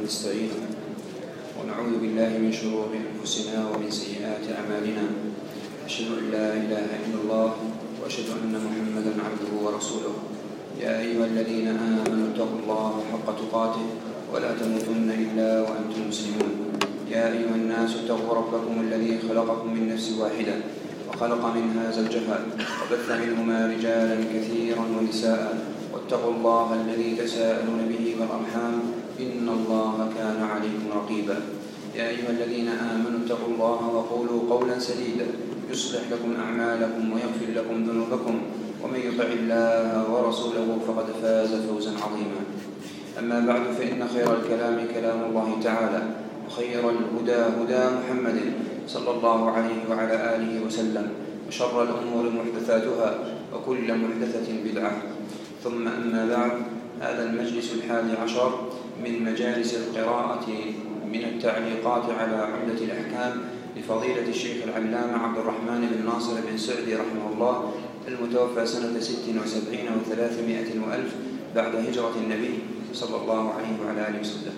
ونستعينه ونعوذ بالله من شرور أنفسنا ومن سيئات أعمالنا. أشهد أن لا إله إلا الله وأشهد أن محمدا عبده ورسوله. يا أيها الذين آمنوا اتقوا الله حق تقاته ولا تموتن إلا وأنتم مسلمون. يا أيها الناس اتقوا ربكم الذي خلقكم من نفس واحدة وخلق منها زوجها وبث منهما رجالا كثيرا ونساء، واتقوا الله الذي تساءلون به والأرحام إن الله كان عليكم رقيبا. يا أيها الذين آمنوا اتقوا الله وقولوا قولا سديدا يصلح لكم أعمالكم ويغفر لكم ذنوبكم، ومن يطع الله ورسوله فقد فاز فوزا عظيما. أما بعد، فإن خير الكلام كلام الله تعالى، وخير الهدى هدى محمد صلى الله عليه وعلى آله وسلم، وشر الأمور محدثاتها وكل محدثة بدعة. ثم أما بعد، هذا المجلس 11 من مجالس القراءة من التعليقات على عمدة الأحكام لفضيلة الشيخ العلامة عبد الرحمن بن ناصر بن سعدي رحمه الله، المتوفى سنة 76 و300 وألف بعد هجرة النبي صلى الله عليه وعلى آله وسلم.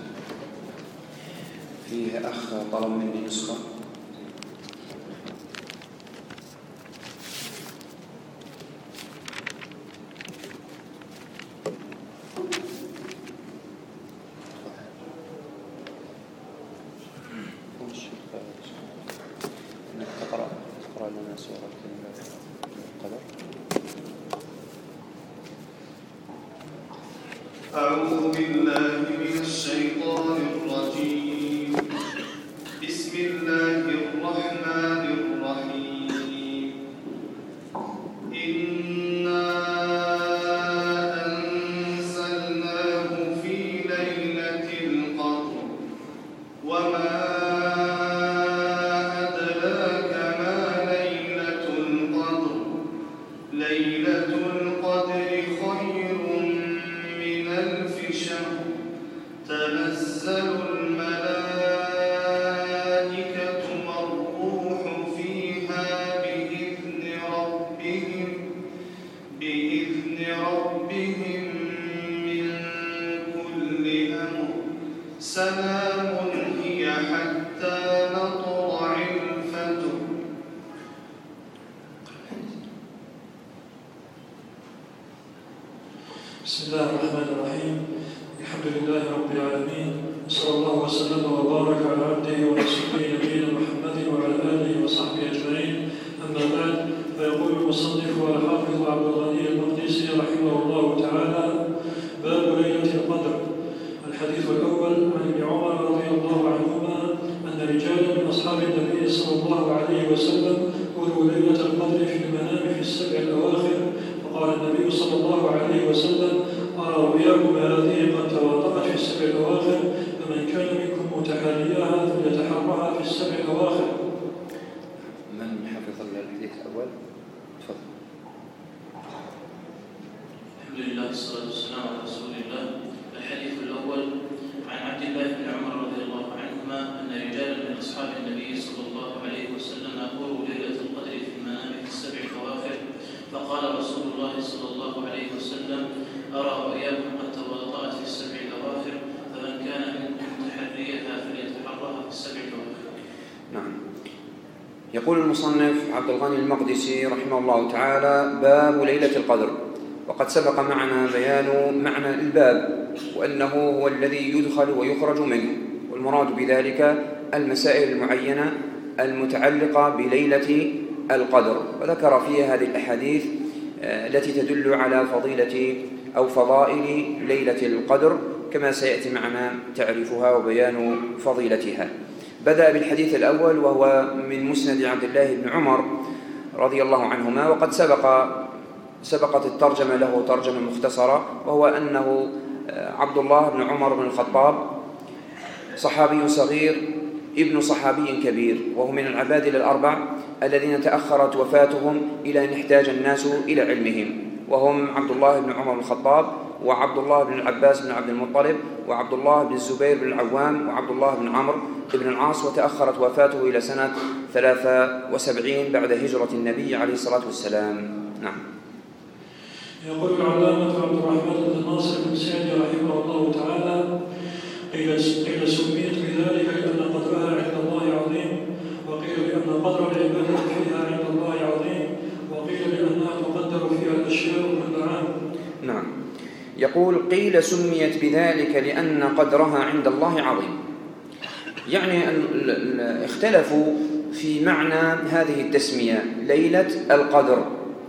فيه أخ طلب مني نسخة. تقرأ لنا سورة القدر. أعوذ بالله من الشيطان الرجيم. بسم الله الرحمن الرحيم. إنا أنزلناه في ليلة القدر وما أدراك ما ليلة القدر. ليلة القدر خير من ألف شهر. تنزل الملائكة والروح فيها بإذن ربهم من كل أمر. سلام هي حتى مطلع الفجر. بسم الله الرحمن الرحيم. الحمد لله رب العالمين، وصلى الله وسلم وبارك على عبده ورسوله نبينا محمد وعلى آله وصحبه أجمعين. أما بعد، فيقول المصنف والحافظ عبد الغني المقدسي رحمه الله تعالى: باب ليلة القدر. الحديث الأول عن ابن عمر رضي الله عنهما أن رجالا من أصحاب النبي صلى الله عليه وسلم أروا ليلة القدر في المنام في السبع الأواخر، فقال النبي صلى الله عليه وسلم: أرى رؤياكم هذه قد تواطأت في السبع الأواخر، فمن كان منكم متحرياها فليتحرها في السبع الأواخر. من حفظ الحديث الأول؟ تفضل. الحمد لله والصلاة والسلام على رسول الله. الحديث الأول عن عبد الله بن عمر رضي الله عنهما أن رجالا من أصحاب النبي صلى الله عليه وسلم أروا ليلة القدر في المنام في السبع الأواخر، فقال رسول الله صلى الله عليه وسلم: أرى رؤياكم قد تواطأت في السبع الأواخر، فمن كان منكم متحريها فليتحرها في السبع الأواخر. نعم. يقول المصنف عبد الغني المقدسي رحمه الله تعالى: باب ليلة القدر. وقد سبق معنا بيان معنى الباب، وأنه هو الذي يدخل ويخرج منه، والمراد بذلك المسائل المعينة المتعلقة بليلة القدر، وذكر فيها هذه الأحاديث التي تدل على فضيلة أو فضائل ليلة القدر، كما سيأتي معنا تعريفها وبيان فضيلتها. بدأ بالحديث الأول وهو من مسند عبد الله بن عمر رضي الله عنهما، وقد سبقت الترجمة له ترجمة مختصرة، وهو أنه عبد الله بن عمر بن الخطاب صحابي صغير ابن صحابي كبير، وهو من العبادلة الأربع الذين تأخرت وفاتهم إلى أن احتاج الناس إلى علمهم، وهم عبد الله بن عمر بن الخطاب، وعبد الله بن العباس بن عبد المطلب، وعبد الله بن الزبير بن العوام، وعبد الله بن عمرو بن العاص، وتأخرت وفاته إلى سنة 73 بعد هجرة النبي عليه الصلاة والسلام. نعم. يقول العلامة عبد الرحمن بن ناصر بن سعدي رحمه الله تعالى: قيل بذلك لأن قدرها عند الله عظيم، وقيل لأن قدر العبادة فيها عند الله عظيم، وقيل لأنها تقدر فيها الأشياء كل عام. نعم. يقول قيل سميت بذلك لأن قدرها عند الله عظيم، يعني اختلفوا في معنى هذه التسمية ليلة القدر.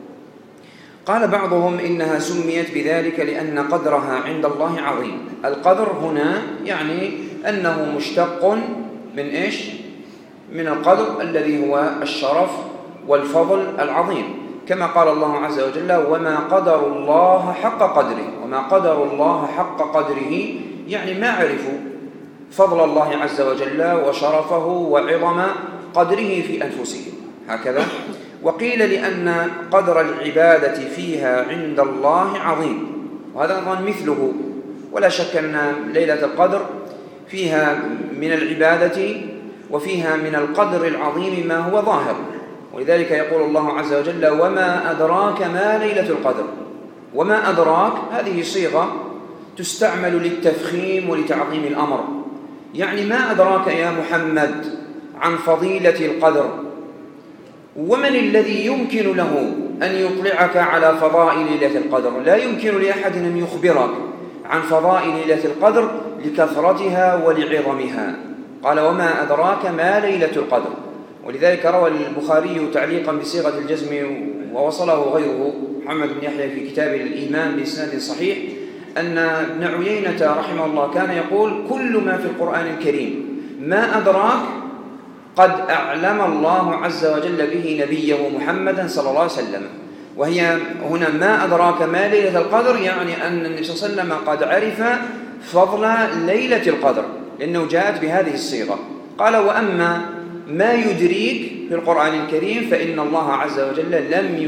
قال بعضهم إنها سميت بذلك لأن قدرها عند الله عظيم. القدر هنا يعني أنه مشتق من إيش؟ من القدر الذي هو الشرف والفضل العظيم، كما قال الله عز وجل وما قدر الله حق قدره. وما قدر الله حق قدره يعني ما عرفوا فضل الله عز وجل وشرفه وعظم قدره في أنفسهم هكذا. وقيل لأن قدر العبادة فيها عند الله عظيم، وهذا أيضا مثله، ولا شك أن ليلة القدر فيها من العبادة وفيها من القدر العظيم ما هو ظاهر، ولذلك يقول الله عز وجل وما أدراك ما ليلة القدر. وما أدراك هذه صيغة تستعمل للتفخيم ولتعظيم الأمر، يعني ما أدراك يا محمد عن فضيلة القدر، ومن الذي يمكن له أن يطلعك على فضائل ليلة القدر؟ لا يمكن لأحد أن يخبرك عن فضائل ليلة القدر لكثرتها ولعظمها. قال وما أدراك ما ليلة القدر. ولذلك روى البخاري تعليقا بصيغة الجزم ووصله غيره محمد بن يحيى في كتاب الإيمان بإسناد صحيح أن ابن عيينة رحمه الله كان يقول كل ما في القرآن الكريم ما أدراك قد أعلم الله عز وجل به نبيه محمدا صلى الله عليه وسلم. وهي هنا ما أدراك ما ليلة القدر يعني أن النبي صلى الله عليه وسلم قد عرف فضل ليلة القدر لأنه جاءت بهذه الصيغة. قال وأما ما يدريك في القرآن الكريم فإن الله عز وجل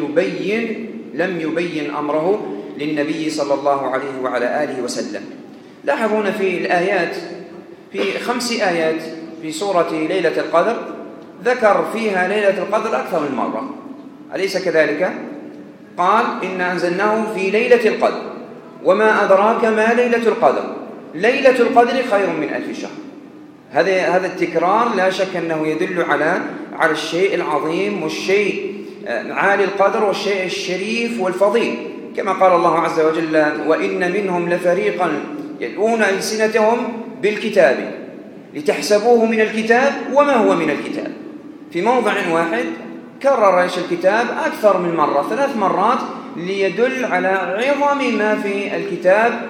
لم يبين أمره للنبي صلى الله عليه وعلى آله وسلم. لاحظون في الآيات في 5 آيات في سورة ليلة القدر ذكر فيها ليلة القدر أكثر من مرة، أليس كذلك؟ قال إنا أنزلناه في ليلة القدر وما أدراك ما ليلة القدر ليلة القدر خير من 1000 شهر. هذا التكرار لا شك أنه يدل على الشيء العظيم والشيء عالي القدر والشيء الشريف والفضيل، كما قال الله عز وجل وإن منهم لفريقا يلؤون ألسنتهم بالكتاب لتحسبوه من الكتاب وما هو من الكتاب. في موضع واحد كرر الكتاب أكثر من مرة 3 مرات ليدل على عظم ما في الكتاب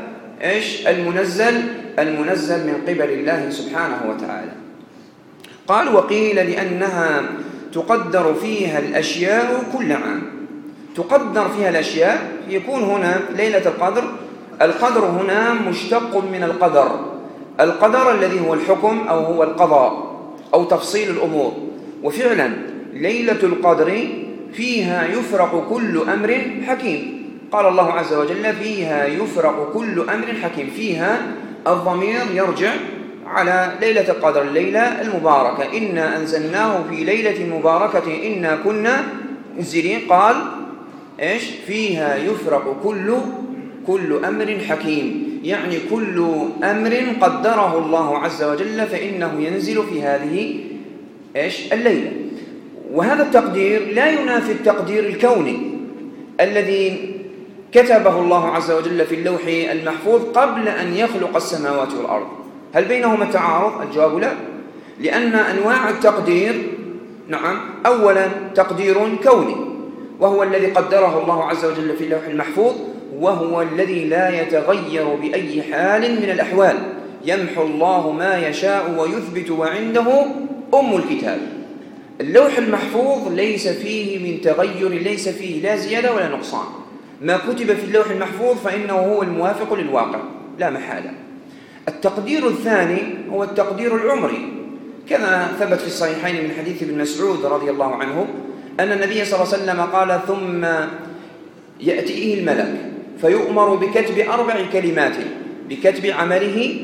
المنزل من قبل الله سبحانه وتعالى. قال وقيل لأنها تقدر فيها الأشياء كل عام. تقدر فيها الأشياء يكون هنا ليلة القدر هنا مشتق من القدر الذي هو الحكم أو هو القضاء أو تفصيل الأمور. وفعلا ليلة القدر فيها يفرق كل أمر حكيم. قال الله عز وجل فيها يفرق كل أمر حكيم. فيها الضمير يرجع على ليلة القدر الليلة المباركة إنا أنزلناه في ليلة مباركة إنا كنا منزلين. قال فيها يفرق كل أمر حكيم، يعني كل أمر قدره الله عز وجل فإنه ينزل في هذه الليلة. وهذا التقدير لا ينافي التقدير الكوني الذي كتبه الله عز وجل في اللوح المحفوظ قبل أن يخلق السماوات والأرض. هل بينهما تعارض؟ الجواب لا، لأن أنواع التقدير أولا تقدير كوني وهو الذي قدره الله عز وجل في اللوح المحفوظ، وهو الذي لا يتغير بأي حال من الأحوال. يمحو الله ما يشاء ويثبت وعنده أم الكتاب. اللوح المحفوظ ليس فيه من تغير، ليس فيه لا زيادة ولا نقصان. ما كتب في اللوح المحفوظ فإنه هو الموافق للواقع لا محالة. التقدير الثاني هو التقدير العمري، كما ثبت في الصحيحين من حديث ابن مسعود رضي الله عنه أن النبي صلى الله عليه وسلم قال ثم يأتيه الملك فيؤمر بكتب 4 كلمات، بكتب عمله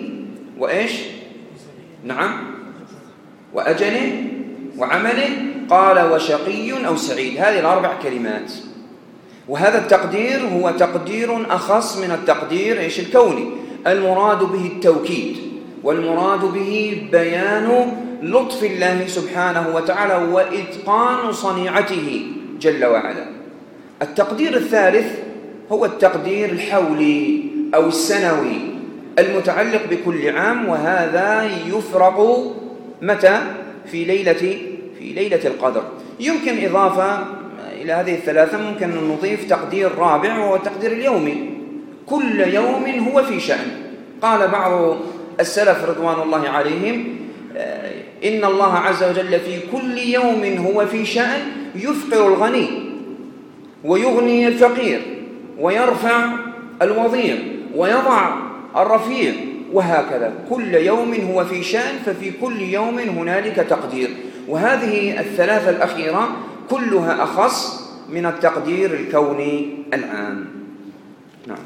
وأجله وعمله. قال وشقي أو سعيد. هذه 4 كلمات. وهذا التقدير هو تقدير أخص من التقدير الكوني، المراد به التوكيد. والمراد به بيان لطف الله سبحانه وتعالى وإتقان صنيعته جل وعلا. التقدير الثالث هو التقدير الحولي أو السنوي المتعلق بكل عام، وهذا يفرق متى؟ في ليلة القدر. يمكن إضافة إلى هذه الثلاثة، ممكن أن نضيف تقدير رابع وهو التقدير اليومي، كل يوم هو في شأن. قال بعض السلف رضوان الله عليهم: إن الله عز وجل في كل يوم هو في شأن يفقر الغني ويغني الفقير ويرفع الوضيع ويضع الرفيع، وهكذا كل يوم هو في شأن، ففي كل يوم هنالك تقدير. وهذه الثلاثة الأخيرة كلها أخص من التقدير الكوني العام. نعم.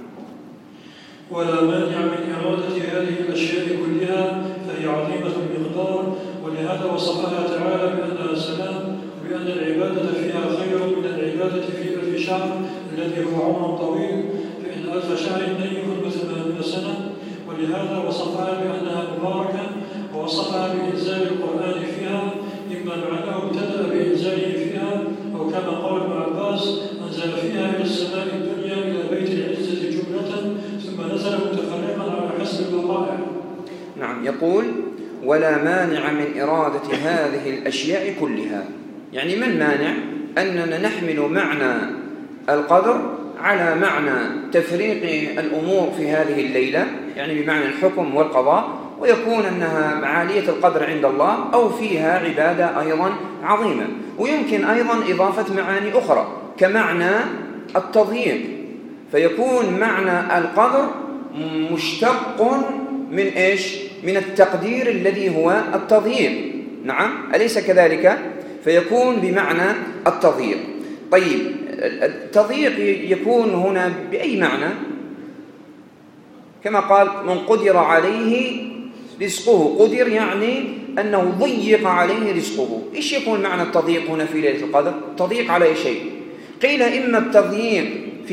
ولا مانع من إرادة هذه الأشياء كلها، فهي عظيمة المقدار، ولهذا وصفها تعالى بأنها سلام، وبأن العبادة فيها خير من العبادة في 1000 شهر الذي هو عمر طويل، فإن 1000 شهر نيف ب80 سنة. ولهذا وصفها بأنها مباركة، ووصفها بإنزال القرآن فيها، إما معناه ابتدأ بإنزاله فيها، أو كما قال ابن عباس: أنزل فيها إلى السماء الدنيا إلى بيت العزة جملة، ثم نزل متفرقا على حسب الوقائع. نعم. يقول: ولا مانع من إرادة هذه الأشياء كلها. يعني ما المانع أننا نحمل معنى القدر على معنى تفريق الأمور في هذه الليلة، يعني بمعنى الحكم والقضاء، ويكون أنها عالية القدر عند الله أو فيها عبادة أيضا عظيمة. ويمكن أيضا إضافة معاني أخرى كمعنى التضييق، فيكون معنى القدر مشتق من إيش؟ من التقدير الذي هو التضييق. نعم، أليس كذلك؟ فيكون بمعنى التضييق. طيب، التضييق يكون هنا بأي معنى؟ كما قال: من قدر عليه رزقه. قدر يعني أنه ضيق عليه رزقه. إيش يكون معنى التضييق هنا في ليلة القدر؟ تضييق على شيء. قيل: إما التضييق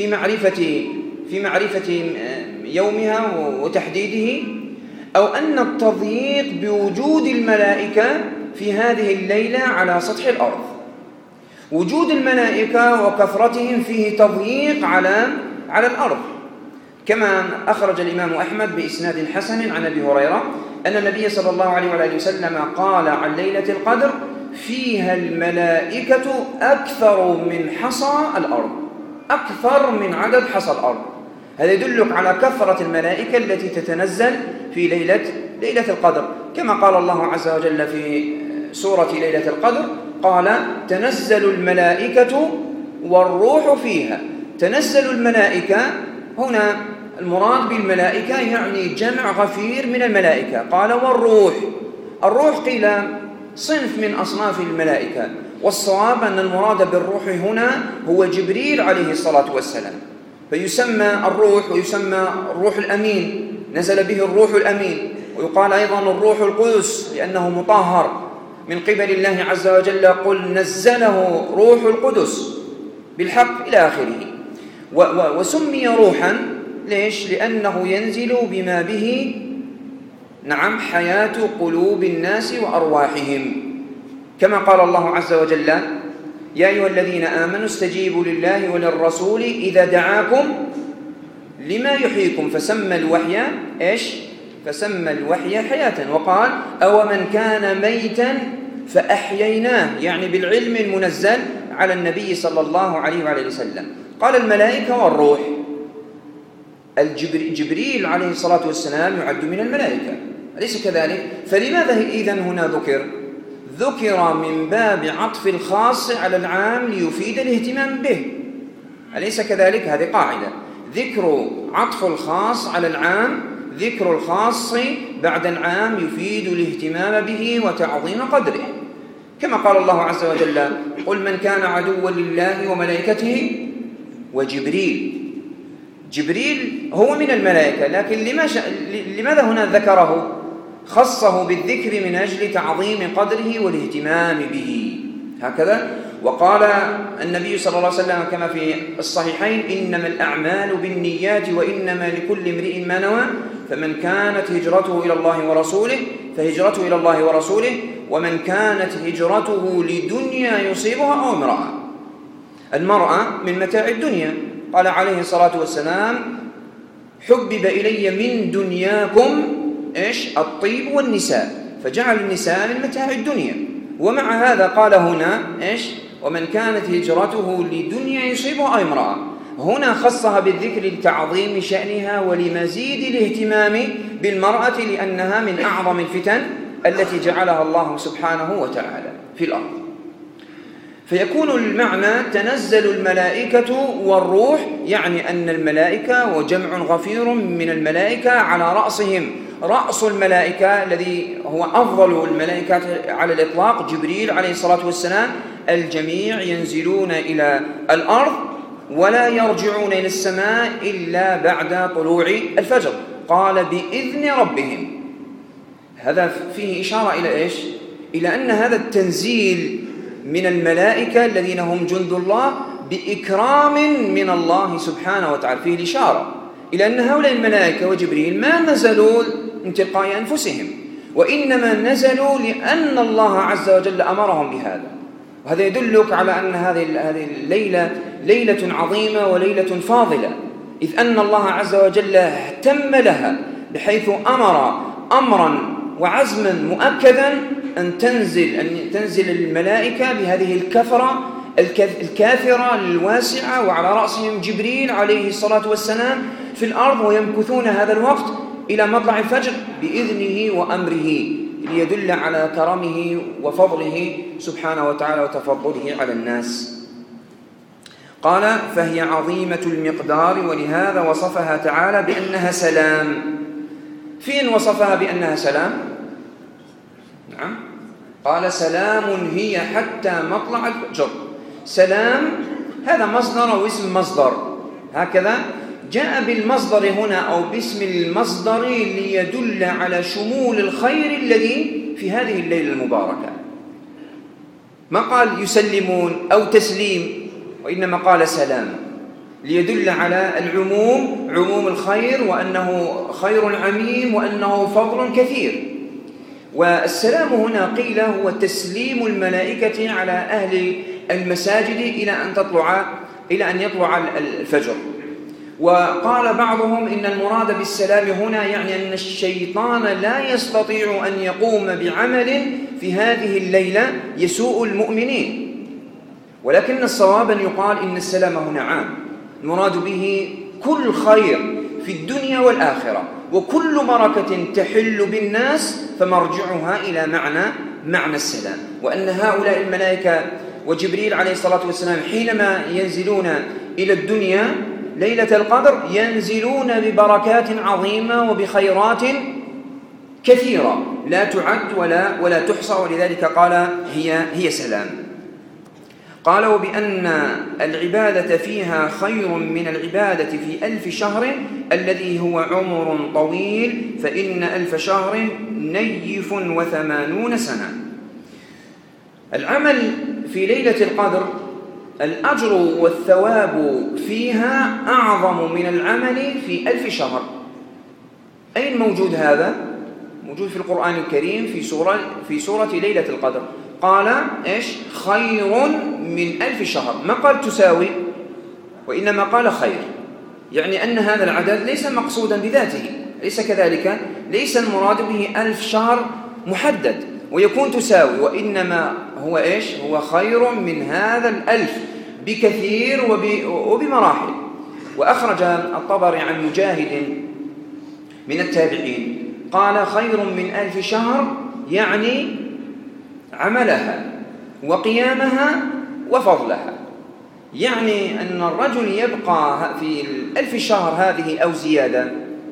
في معرفة يومها وتحديده، أو أن التضييق بوجود الملائكة في هذه الليلة على سطح الأرض. وجود الملائكة وكثرتهم فيه تضييق على الأرض، كما أخرج الإمام أحمد بإسناد حسن عن أبي هريرة أن النبي صلى الله عليه وآله وسلم قال عن ليلة القدر: فيها الملائكة أكثر من حصى الأرض، أكثر من عدد حصى الأرض. هذا يدلك على كثرة الملائكة التي تتنزل في ليلة القدر، كما قال الله عز وجل في سورة ليلة القدر: قال: تنزل الملائكة والروح فيها. تنزل الملائكة هنا المراد بالملائكة يعني جمع غفير من الملائكة. قال: والروح. الروح قيل صنف من أصناف الملائكة، والصواب أن المراد بالروح هنا هو جبريل عليه الصلاة والسلام، فيسمى الروح ويسمى الروح الأمين، نزل به الروح الأمين، ويقال أيضا الروح القدس لأنه مطهر من قبل الله عز وجل: قل نزله روح القدس بالحق إلى آخره. وسمي روحا ليش؟ لأنه ينزل بما به نعم حياة قلوب الناس وأرواحهم، كما قال الله عز وجل: يا أيها الذين آمنوا استجيبوا لله وللرسول إذا دعاكم لما يحييكم. فسمى الوحي إيش؟ فسمى الوحي حياة. وقال: أو من كان ميتا فأحييناه، يعني بالعلم المنزل على النبي صلى الله عليه وآله وسلم. قال: الملائكة والروح. جبريل عليه الصلاة والسلام يعد من الملائكة، أليس كذلك؟ فلماذا إذن هنا ذكر من باب عطف الخاص على العام ليفيد الاهتمام به، أليس كذلك؟ هذه قاعدة: ذكر عطف الخاص على العام، ذكر الخاص بعد العام يفيد الاهتمام به وتعظيم قدره، كما قال الله عز وجل: قل من كان عدوا لله وملائكته وجبريل. جبريل هو من الملائكة، لكن لماذا هنا ذكره؟ خصه بالذكر من أجل تعظيم قدره والاهتمام به، هكذا. وقال النبي صلى الله عليه وسلم كما في الصحيحين: إنما الأعمال بالنيات وإنما لكل امرئ ما نوى، فمن كانت هجرته إلى الله ورسوله فهجرته إلى الله ورسوله، ومن كانت هجرته لدنيا يصيبها أو امرأة. المرأة من متاع الدنيا، قال عليه الصلاة والسلام: حبب إلي من دنياكم الطيب والنساء، فجعل النساء من متاع الدنيا. ومع هذا قال هنا ومن كانت هجرته لدنيا يصيبها أو امرأة. هنا خصها بالذكر لتعظيم شأنها ولمزيد الاهتمام بالمرأة، لأنها من أعظم الفتن التي جعلها الله سبحانه وتعالى في الأرض. فيكون المعنى تنزل الملائكة والروح، يعني أن الملائكة وجمع غفير من الملائكة على رأسهم رأس الملائكة الذي هو أفضل الملائكة على الإطلاق جبريل عليه الصلاة والسلام. الجميع ينزلون إلى الأرض ولا يرجعون إلى السماء إلا بعد طلوع الفجر. قال بإذن ربهم. هذا فيه إشارة إلى إلى أن هذا التنزيل من الملائكة الذين هم جند الله بإكرام من الله سبحانه وتعالى، فيه الإشارة إلى أن هؤلاء الملائكة وجبريل ما نزلوا من تلقاء أنفسهم، وإنما نزلوا لأن الله عز وجل أمرهم بهذا. وهذا يدلك على أن هذه الليلة ليلة عظيمة وليلة فاضلة، إذ أن الله عز وجل اهتم لها بحيث أمر أمرا وعزما مؤكدا أن تنزل الملائكة بهذه الكثرة الكاثرة الواسعة، وعلى رأسهم جبريل عليه الصلاة والسلام في الأرض، ويمكثون هذا الوقت إلى مطلع الفجر بإذنه وأمره، ليدل على كرمه وفضله سبحانه وتعالى وتفضله على الناس. قال فهي عظيمة المقدار، ولهذا وصفها تعالى بأنها سلام. فين وصفها بأنها سلام؟ نعم، قال سلام هي حتى مطلع الفجر. سلام هذا مصدر أو اسم مصدر، هكذا جاء بالمصدر هنا أو باسم المصدر ليدل على شمول الخير الذي في هذه الليلة المباركة. ما قال يسلمون أو تسليم، وإنما قال سلام ليدل على العموم، عموم الخير، وأنه خير عميم، وأنه فضل كثير. والسلام هنا قيل هو تسليم الملائكة على أهل المساجد إلى أن يطلع الفجر. وقال بعضهم إن المراد بالسلام هنا يعني أن الشيطان لا يستطيع أن يقوم بعمل في هذه الليلة يسوء المؤمنين، ولكن الصواب أن يقال إن السلام هنا عام، المراد به كل خير في الدنيا والآخرة، وكل بركة تحل بالناس فمرجعها إلى معنى السلام. وأن هؤلاء الملائكة وجبريل عليه الصلاة والسلام حينما ينزلون إلى الدنيا ليلة القدر ينزلون ببركات عظيمة وبخيرات كثيرة لا تعد ولا تحصى، ولذلك قال هي سلام. قال وبأن العبادة فيها خير من العبادة في 1000 شهر الذي هو عمر طويل، فإن 1000 شهر نيف 80 سنة. العمل في ليلة القدر الأجر والثواب فيها أعظم من العمل في 1000 شهر. أين موجود هذا؟ موجود في القرآن الكريم في سورة ليلة القدر. قال خير من 1000 شهر، ما قال تساوي، وإنما قال خير، يعني أن هذا العدد ليس مقصودا بذاته، ليس كذلك، ليس المراد به 1000 شهر محدد ويكون تساوي، وإنما هو هو خير من هذا 1000 بكثير وبمراحل. وأخرج الطبري عن مجاهد من التابعين قال خير من 1000 شهر يعني عملها وقيامها وفضلها، يعني أن الرجل يبقى في 1000 شهر هذه أو زيادة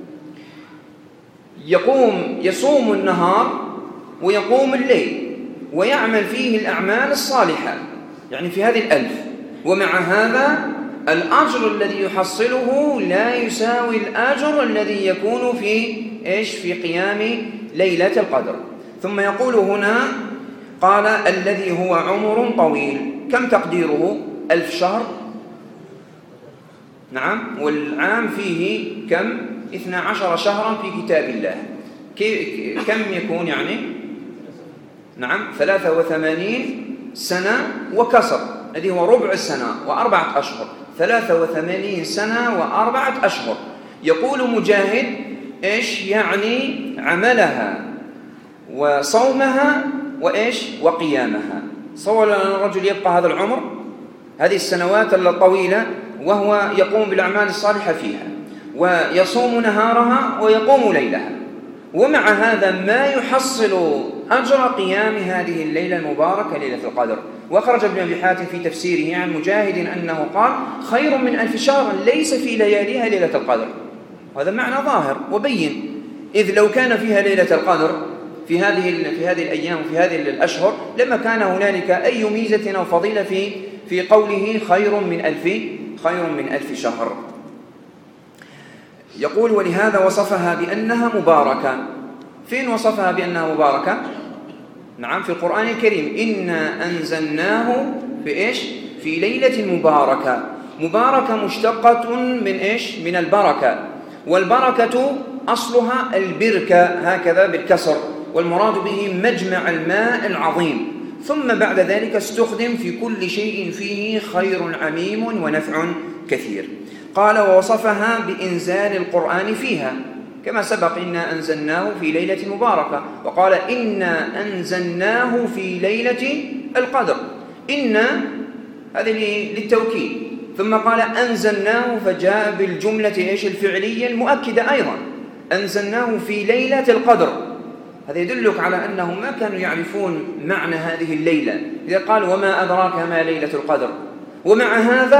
يصوم النهار ويقوم الليل ويعمل فيه الأعمال الصالحة، يعني في هذه 1000، ومع هذا الأجر الذي يحصله لا يساوي الأجر الذي يكون في قيام ليلة القدر. ثم يقول هنا قال الذي هو عمر طويل، كم تقديره؟ 1000 شهر، نعم، والعام فيه كم؟ 12 شهرا في كتاب الله. كم يكون يعني؟ نعم 83 سنة وكسر، الذي هو ربع السنة و4 أشهر. 83 سنة و4 أشهر. يقول مجاهد إيش يعني؟ عملها وصومها وإيش؟ وقيامها. صور أن الرجل يبقى هذا العمر، هذه السنوات الطويلة، وهو يقوم بالأعمال الصالحة فيها، ويصوم نهارها ويقوم ليلها، ومع هذا ما يحصل أجر قيام هذه الليلة المباركة ليلة القدر. وخرج ابن أبي حاتم في تفسيره عن مجاهد أنه قال: خير من 1000 شهر ليس في لياليها ليلة القدر. هذا معنى ظاهر وبين، إذ لو كان فيها ليلة القدر في هذه الأيام وفي هذه الأشهر لما كان هنالك أي ميزة أو فضيلة في قوله خير من 1000 شهر. يقول: ولهذا وصفها بأنها مباركة. فين وصفها بأنها مباركة؟ نعم في القرآن الكريم: إنا أنزلناه في إيش؟ في ليلة مباركة. مباركة مشتقة من إيش؟ من البركة، والبركة أصلها البركة هكذا بالكسر، والمراد به مجمع الماء العظيم، ثم بعد ذلك استخدم في كل شيء فيه خير عميم ونفع كثير. قال: ووصفها بإنزال القرآن فيها كما سبق: إنا أنزلناه في ليلة مباركة. وقال: إنا أنزلناه في ليلة القدر. إنا هذه للتوكيد. ثم قال: أنزلناه، فجاء بالجملة إيش؟ الفعلية المؤكدة أيضا: أنزلناه في ليلة القدر. هذا يدلك على أنهم ما كانوا يعرفون معنى هذه الليلة، إذا قال: وما أدراك ما ليلة القدر، ومع هذا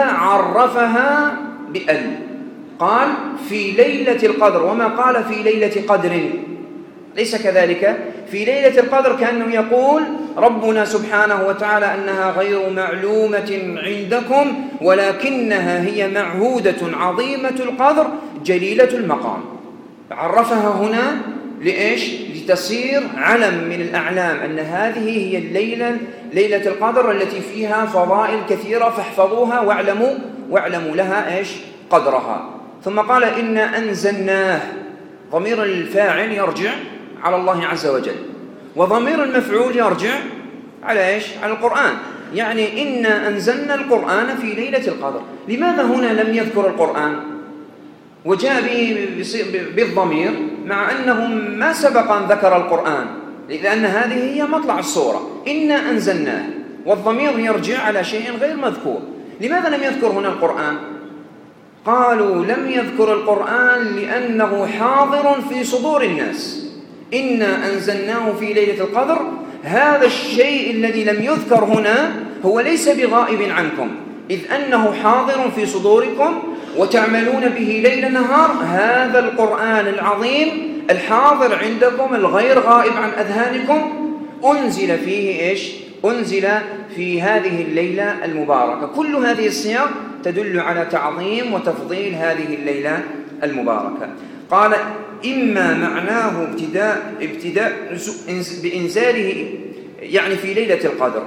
عرفها بأل، قال: في ليلة القدر، وما قال في ليلة قدر. ليس كذلك، في ليلة القدر كأنه يقول ربنا سبحانه وتعالى أنها غير معلومة عندكم ولكنها هي معهودة عظيمة القدر جليلة المقام. عرفها هنا لإيش؟ لتصير علم من الأعلام أن هذه هي الليلة، ليلة القدر التي فيها فضائل كثيرة، فاحفظوها واعلموا لها إيش؟ قدرها. ثم قال: إنا أنزلناه. ضمير الفاعل يرجع على الله عز وجل، وضمير المفعول يرجع على إيش؟ على القرآن. يعني إنا أنزلنا القرآن في ليلة القدر. لماذا هنا لم يذكر القرآن وجاء بالضمير مع أنه ما سبق أن ذكر القرآن؟ لأن هذه هي مطلع السورة، إنا أنزلناه، والضمير يرجع على شيء غير مذكور. لماذا لم يذكر هنا القرآن؟ قالوا: لم يذكر القرآن لأنه حاضر في صدور الناس. إنا أنزلناه في ليلة القدر، هذا الشيء الذي لم يذكر هنا هو ليس بغائب عنكم، إذ أنه حاضر في صدوركم وتعملون به ليل نهار. هذا القرآن العظيم الحاضر عندكم الغير غائب عن أذهانكم أنزل فيه إيش؟ أنزل في هذه الليلة المباركة. كل هذه السياق تدل على تعظيم وتفضيل هذه الليلة المباركة. قال: إما معناه ابتداء بإنزاله يعني في ليلة القدر.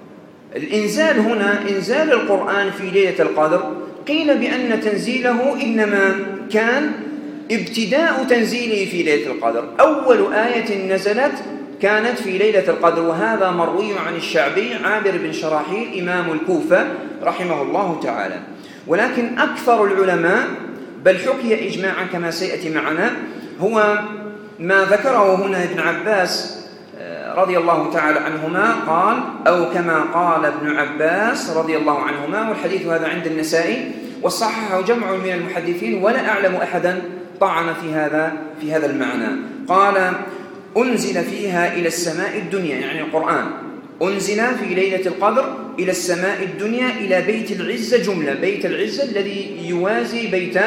الإنزال هنا إنزال القرآن في ليلة القدر، قيل بأن تنزيله إنما كان ابتداء تنزيله في ليلة القدر. أول آية نزلت كانت في ليلة القدر، وهذا مروي عن الشعبي عامر بن شراحيل إمام الكوفة رحمه الله تعالى. ولكن أكثر العلماء، بل حكي إجماعا كما سيأتي معنا، هو ما ذكره هنا ابن عباس رضي الله تعالى عنهما، قال أو كما قال ابن عباس رضي الله عنهما، والحديث هذا عند النسائي وصححه جمع من المحدثين، ولا أعلم أحدا طعن في هذا المعنى. قال: أنزل فيها إلى السماء الدنيا، يعني القرآن أنزل في ليلة القدر إلى السماء الدنيا، إلى بيت العزة جملة، بيت العزة الذي يوازي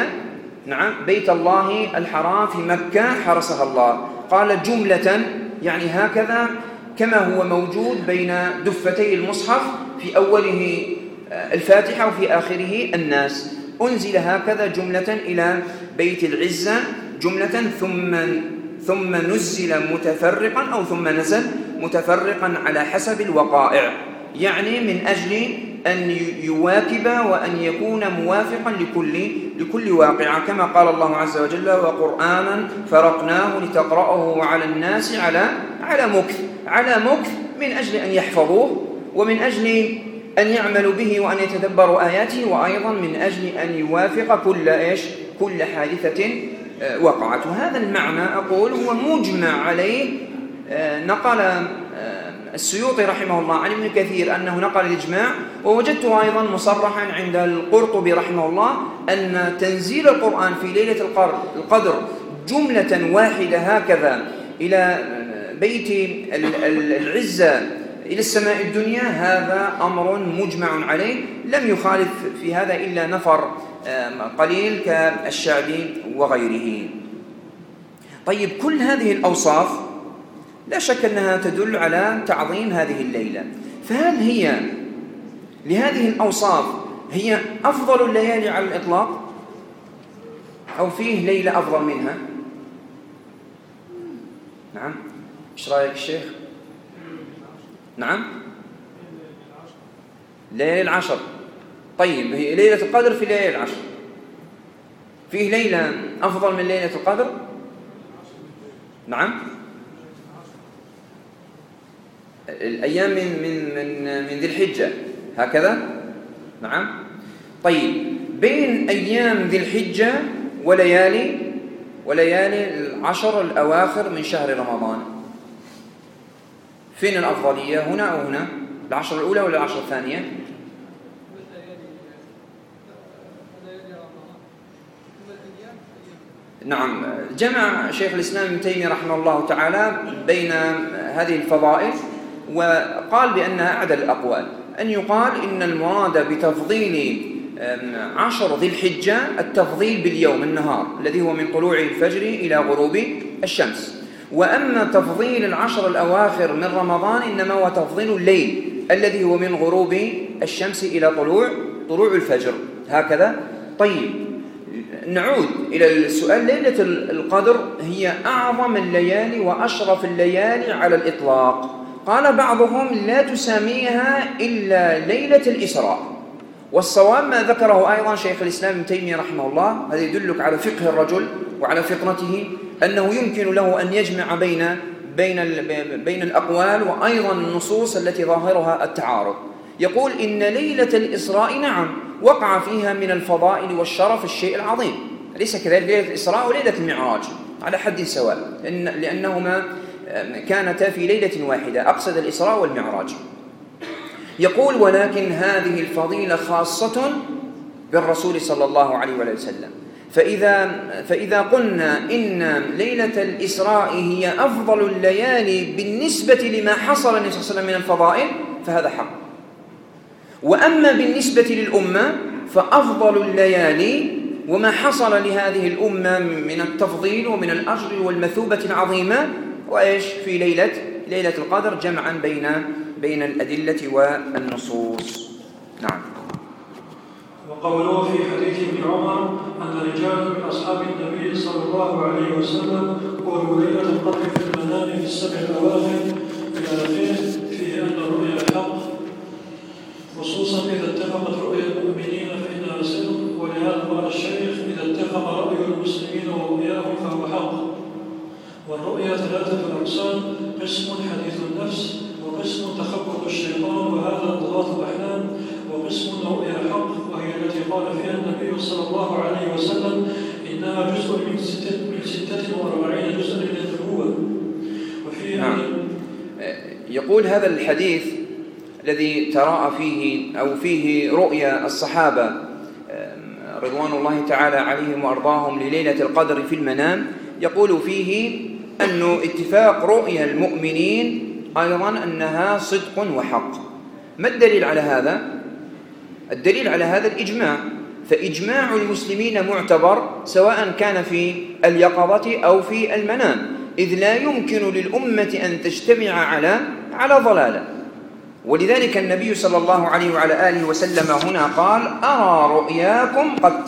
بيت الله الحرام في مكة حرسها الله. قال جملة، يعني هكذا كما هو موجود بين دفتي المصحف، في أوله الفاتحة وفي آخره الناس. أنزل هكذا جملة إلى بيت العزة جملة، ثم نزل متفرقا، أو ثم نزل متفرقا على حسب الوقائع، يعني من أجل أن يواكب وأن يكون موافقا لكل واقعة، كما قال الله عز وجل: وقرآنا فرقناه لتقرأه على الناس على مكث من أجل أن يحفظوه، ومن أجل أن يعملوا به وأن يتدبروا آياته، وأيضا من أجل أن يوافق كل حادثة وقعت. وهذا المعنى أقول هو مجمع عليه. نقل السيوطي رحمه الله عن ابن كثير أنه نقل الإجماع، ووجدته أيضا مصرحا عند القرطبي رحمه الله أن تنزيل القرآن في ليلة القدر جملة واحدة هكذا إلى بيت العزة إلى السماء الدنيا، هذا أمر مجمع عليه، لم يخالف في هذا إلا نفر قليل كالشعبي وغيره. طيب، كل هذه الأوصاف لا شك أنها تدل على تعظيم هذه الليلة، فهل هي لهذه الأوصاف هي أفضل الليالي على الإطلاق، أو فيه ليلة أفضل منها؟ نعم، إيش رأيك الشيخ؟ نعم، ليلة العشر. طيب، هي ليلة القدر في ليلة العشر، فيه ليلة أفضل من ليلة القدر؟ نعم، الأيام من ذي الحجة هكذا. نعم. طيب، بين أيام ذي الحجة وليالي العشر الأواخر من شهر رمضان، فين الأفضلية، هنا أو هنا؟ العشر الأولى ولا العشر الثانية؟ نعم، جمع شيخ الإسلام ابن تيمية رحمه الله تعالى بين هذه الفضائل، وقال بأنها أعدل الأقوال. أن يقال إن المراد بتفضيل عشر ذي الحجة التفضيل باليوم، النهار الذي هو من طلوع الفجر إلى غروب الشمس، وأما تفضيل العشر الأواخر من رمضان إنما هو تفضيل الليل الذي هو من غروب الشمس إلى طلوع الفجر هكذا. طيب، نعود إلى السؤال. ليلة القدر هي أعظم الليالي وأشرف الليالي على الإطلاق. قال بعضهم لا تساميها إلا ليلة الإسراء، والصواب ما ذكره أيضا شيخ الإسلام ابن تيمية رحمه الله. هذا يدلك على فقه الرجل وعلى فطنته، أنه يمكن له أن يجمع بين الأقوال وأيضا النصوص التي ظاهرها التعارض. يقول إن ليلة الإسراء نعم وقع فيها من الفضائل والشرف الشيء العظيم، ليس كذلك ليلة الإسراء وليلة المعراج على حد سواء، لأنهما كانتا في ليلة واحدة، أقصد الإسراء والمعراج. يقول ولكن هذه الفضيلة خاصة بالرسول صلى الله عليه وسلم، فإذا قلنا إن ليلة الإسراء هي أفضل الليالي بالنسبة لما حصل النبي صلى الله عليه وسلم من الفضائل فهذا حق. وأما بالنسبة للأمة فأفضل الليالي وما حصل لهذه الأمة من التفضيل ومن الأجر والمثوبة العظيمة وإيش في ليلة القدر، جمعا بين الأدلة والنصوص. نعم. وقوله في حديث ابن عمر أن رجال من أصحاب النبي صلى الله عليه وسلم قالوا ليلة القدر في المنام في السبع الأواخر إلى آخره، فيه أن الرؤيا حق، خصوصا إذا اتفقت رؤيا المؤمنين فإنها صدق، ولهذا قال الشيخ إذا اتفق رأي المسلمين ورؤياهم فهو حق. والرؤيا ثلاثة أقسام: قسم حديث النفس، وقسم تخبط الشيطان وهذا أضغاث الأحلام، وقسم رؤيا حق وهي التي قال فيها النبي صلى الله عليه وسلم إنها جزء من 46 جزءا من النبوة. وفي يقول هذا الحديث الذي تراءى فيه أو فيه رؤيا الصحابة رضوان الله تعالى عليهم وأرضاهم لليلة القدر في المنام، يقول فيه أنه اتفاق رؤيا المؤمنين أيضا أنها صدق وحق. ما الدليل على هذا؟ الدليل على هذا الإجماع، فإجماع المسلمين معتبر سواء كان في اليقظة أو في المنام، إذ لا يمكن للأمة أن تجتمع على ضلالة. ولذلك النبي صلى الله عليه وعلى آله وسلم هنا قال أرى رؤياكم قد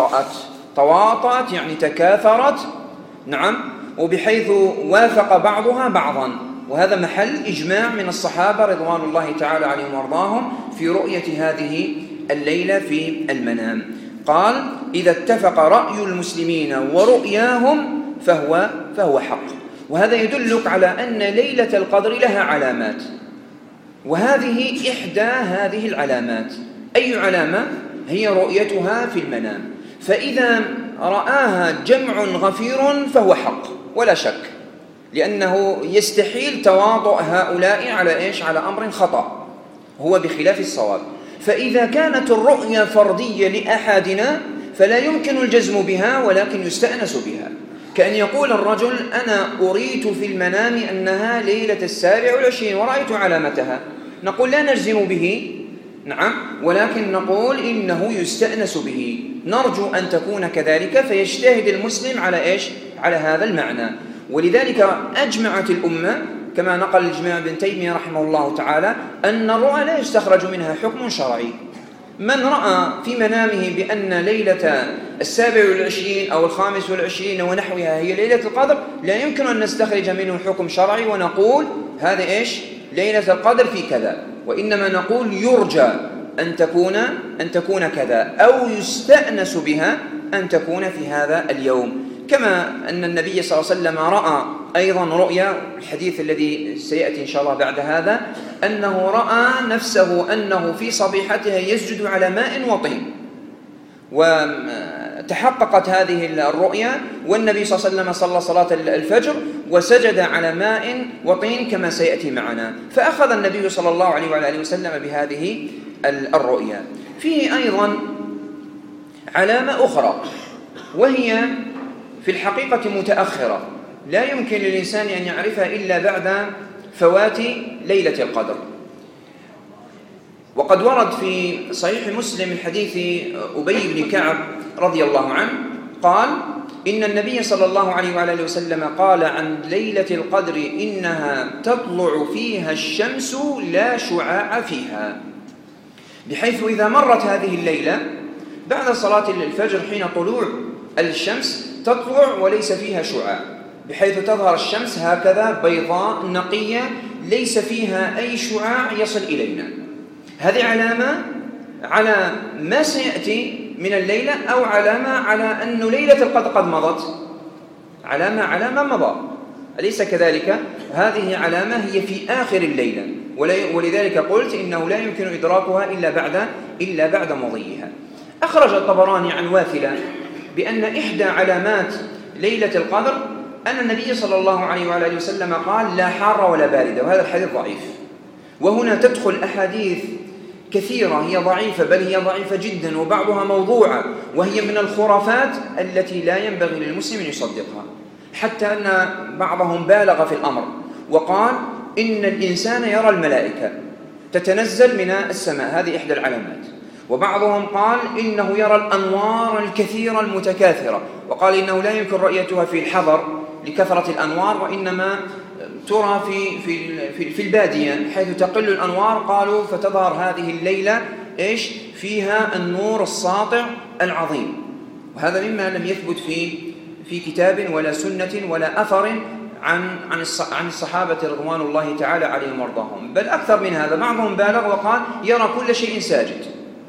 تواطأت يعني تكاثرت، نعم، وبحيث وافق بعضها بعضا، وهذا محل إجماع من الصحابة رضوان الله تعالى عليهم وارضاهم في رؤية هذه الليلة في المنام. قال: إذا اتفق رأي المسلمين ورؤياهم فهو حق. وهذا يدلك على أن ليلة القدر لها علامات، وهذه إحدى هذه العلامات. أي علامة؟ هي رؤيتها في المنام. فإذا رآها جمع غفير فهو حق ولا شك، لأنه يستحيل تواطؤ هؤلاء على أمر خطأ، هو بخلاف الصواب. فإذا كانت الرؤيا فردية لأحدنا فلا يمكن الجزم بها، ولكن يستأنس بها. كأن يقول الرجل: أنا أريت في المنام أنها ليلة 27 ورأيت علامتها، نقول لا نجزم به، نعم، ولكن نقول إنه يستأنس به، نرجو أن تكون كذلك، فيجتهد المسلم على هذا المعنى. ولذلك أجمعت الأمة كما نقل الإجماع ابن تيمية رحمه الله تعالى أن الرؤى لا يستخرج منها حكم شرعي. من رأى في منامه بأن ليلة 27 أو 25 ونحوها هي ليلة القدر لا يمكن أن نستخرج منه حكم شرعي ونقول هذا ليلة القدر في كذا، وإنما نقول يرجى أن تكون كذا، أو يستأنس بها أن تكون في هذا اليوم. كما أن النبي صلى الله عليه وسلم رأى أيضا رؤيا، الحديث الذي سيأتي إن شاء الله بعد هذا، أنه رأى نفسه أنه في صبيحتها يسجد على ماء وطين، وتحققت هذه الرؤيا، والنبي صلى الله عليه وسلم صلى صلاة الفجر وسجد على ماء وطين كما سيأتي معنا. فأخذ النبي صلى الله عليه وآله وسلم بهذه الرؤيا. فيه أيضا علامة أخرى، وهي في الحقيقة متأخرة، لا يمكن للإنسان أن يعرفها إلا بعد فوات ليلة القدر. وقد ورد في صحيح مسلم من حديث أبي بن كعب رضي الله عنه قال: إن النبي صلى الله عليه وآله وسلم قال عن ليلة القدر: إنها تطلع فيها الشمس لا شعاع فيها، بحيث إذا مرت هذه الليلة بعد صلاة الفجر حين طلوع الشمس تطلع وليس فيها شعاع، بحيث تظهر الشمس هكذا بيضاء نقية ليس فيها أي شعاع يصل إلينا. هذه علامة على ما سيأتي من الليلة، أو علامة على أن ليلة القدر قد مضت، علامة على ما مضى، أليس كذلك؟ هذه علامة هي في آخر الليلة، ولذلك قلت إنه لا يمكن إدراكها إلا بعد مضيها. أخرج الطبراني عن واثلة بأن إحدى علامات ليلة القدر أن النبي صلى الله عليه وآله وسلم قال: لا حار ولا باردة، وهذا الحديث ضعيف. وهنا تدخل أحاديث كثيرة هي ضعيفة، بل هي ضعيفة جدا، وبعضها موضوعة، وهي من الخرافات التي لا ينبغي للمسلم أن يصدقها، حتى أن بعضهم بالغ في الأمر وقال إن الإنسان يرى الملائكة تتنزل من السماء، هذه إحدى العلامات. وبعضهم قال إنه يرى الأنوار الكثيرة المتكاثرة، وقال إنه لا يمكن رؤيتها في الحضر لكثرة الأنوار، وإنما ترى في البادية حيث تقل الأنوار. قالوا فتظهر هذه الليلة فيها النور الساطع العظيم، وهذا مما لم يثبت في كتاب ولا سنة ولا أثر عن الصحابة رضوان الله تعالى عليهم وارضاهم، بل أكثر من هذا. بعضهم بالغ وقال يرى كل شيء ساجد،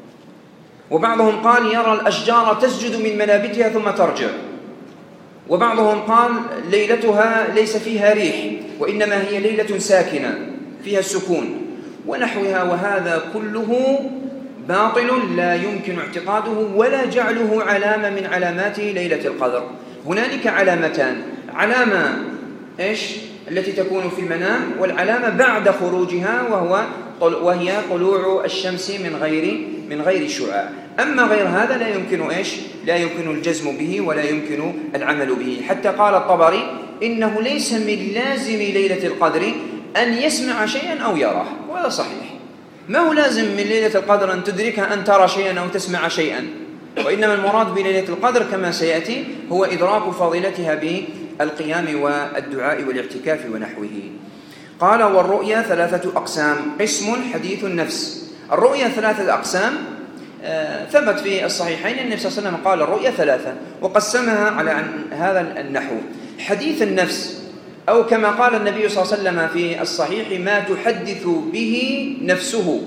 وبعضهم قال يرى الأشجار تسجد من منابتها ثم ترجع، وبعضهم قال ليلتها ليس فيها ريح، وإنما هي ليلة ساكنة فيها السكون ونحوها. وهذا كله باطل لا يمكن اعتقاده ولا جعله علامة من علامات ليلة القدر. هنالك علامتان: علامة التي تكون في المنام، والعلامة بعد خروجها وهي طلوع الشمس من غير شعاع. أما غير هذا لا يمكن الجزم به ولا يمكن العمل به. حتى قال الطبري إنه ليس من لازم ليلة القدر أن يسمع شيئا أو يراه، وهذا صحيح. ما هو لازم من ليلة القدر أن تدركها أن ترى شيئا أو تسمع شيئا، وإنما المراد بليلة القدر كما سيأتي هو إدراك فضيلتها بالقيام والدعاء والاعتكاف ونحوه. قال: والرؤيا 3 أقسام: قسم حديث النفس. الرؤيا 3 أقسام، ثبت في الصحيحين أن النبي صلى الله عليه وسلم قال الرؤيا 3، وقسمها على هذا النحو: حديث النفس، أو كما قال النبي صلى الله عليه وسلم في الصحيح: ما تحدث به نفسه،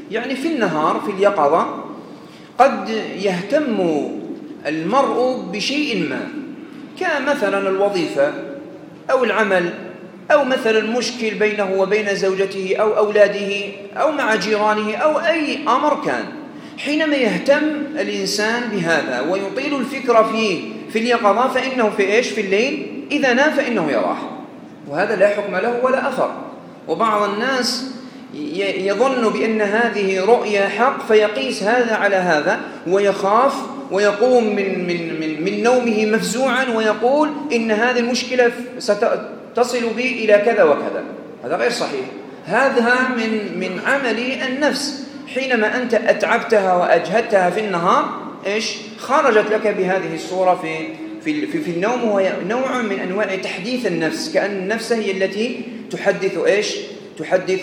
يعني في النهار في اليقظة قد يهتم المرء بشيء ما، كمثلا الوظيفة أو العمل، أو مثلا مشكل بينه وبين زوجته أو أولاده أو مع جيرانه أو أي أمر كان. حينما يهتم الإنسان بهذا ويطيل الفكر فيه في اليقظة فإنه في إيش؟ في الليل إذا نام فإنه يراح، وهذا لا حكم له ولا أثر. وبعض الناس يظن بأن هذه رؤيا حق فيقيس هذا على هذا ويخاف ويقوم من نومه مفزوعا ويقول إن هذه المشكلة ستصل بي إلى كذا وكذا. هذا غير صحيح، هذا من عمل النفس. حينما أنت أتعبتها وأجهدتها في النهار إيش؟ خرجت لك بهذه الصورة في النوم، وهي نوع من أنواع تحديث النفس، كأن النفس هي التي تحدث إيش؟ تحدث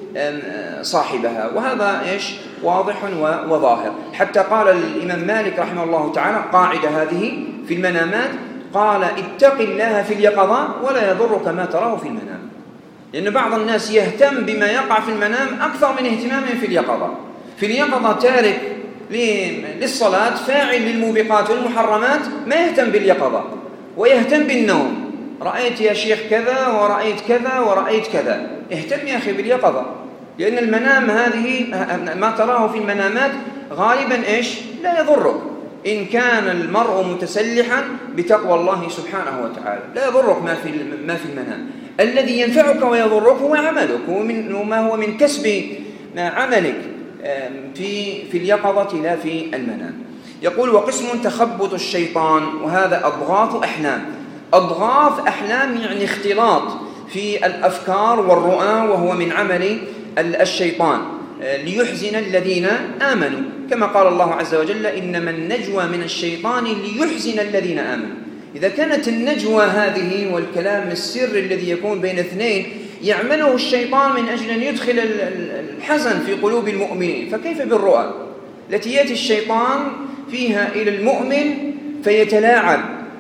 صاحبها. وهذا إيش؟ واضح وظاهر. حتى قال الإمام مالك رحمه الله تعالى قاعدة هذه في المنامات، قال اتق الله في اليقظة ولا يضرك ما تراه في المنام. لأن بعض الناس يهتم بما يقع في المنام أكثر من اهتمامه في اليقظة. في اليقظة تارك للصلاة، فاعل للموبقات والمحرمات، ما يهتم باليقظة ويهتم بالنوم. رأيت يا شيخ كذا ورأيت كذا ورأيت كذا، اهتم يا أخي باليقظة، لأن المنام هذه ما تراه في المنامات غالبا إيش؟ لا يضرك إن كان المرء متسلحا بتقوى الله سبحانه وتعالى، لا يضرك ما في المنام. الذي ينفعك ويضرك هو عملك، وما هو من كسب عملك في اليقظة لا في المنام. يقول وقسم تخبط الشيطان، وهذا أضغاث أحلام. أضغاث أحلام يعني اختلاط في الأفكار والرؤى، وهو من عمل الشيطان ليحزن الذين آمنوا، كما قال الله عز وجل إنما النجوى من الشيطان ليحزن الذين آمنوا. إذا كانت النجوى هذه والكلام السر الذي يكون بين اثنين يعمله الشيطان من أجل أن يدخل الحزن في قلوب المؤمنين، فكيف بالرؤى التي يأتي الشيطان فيها إلى المؤمن فيتلاعب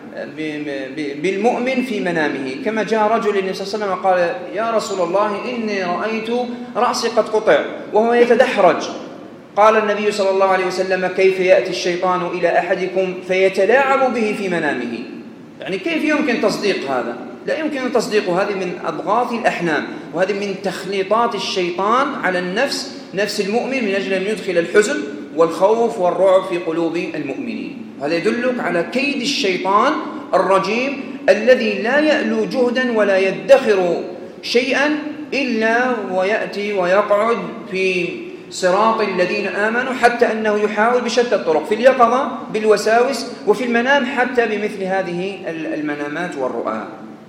بالمؤمن في منامه؟ كما جاء رجل النبي صلى الله عليه وسلم قال يا رسول الله إني رأيت رأسي قد قطع وهو يتدحرج. قال النبي صلى الله عليه وسلم كيف يأتي الشيطان إلى أحدكم فيتلاعب به في منامه؟ يعني كيف يمكن تصديق هذا؟ لا يمكن تصديق. هذه من أضغاث الأحلام، وهذه من تخليطات الشيطان على نفس المؤمن من أجل أن يدخل الحزن والخوف والرعب في قلوب المؤمنين. هذا يدلك على كيد الشيطان الرجيم الذي لا يألو جهدا ولا يدخر شيئا إلا ويأتي ويقعد في صراط الذين آمنوا، حتى أنه يحاول بشتى الطرق في اليقظة بالوساوس، وفي المنام حتى بمثل هذه المنامات والرؤى.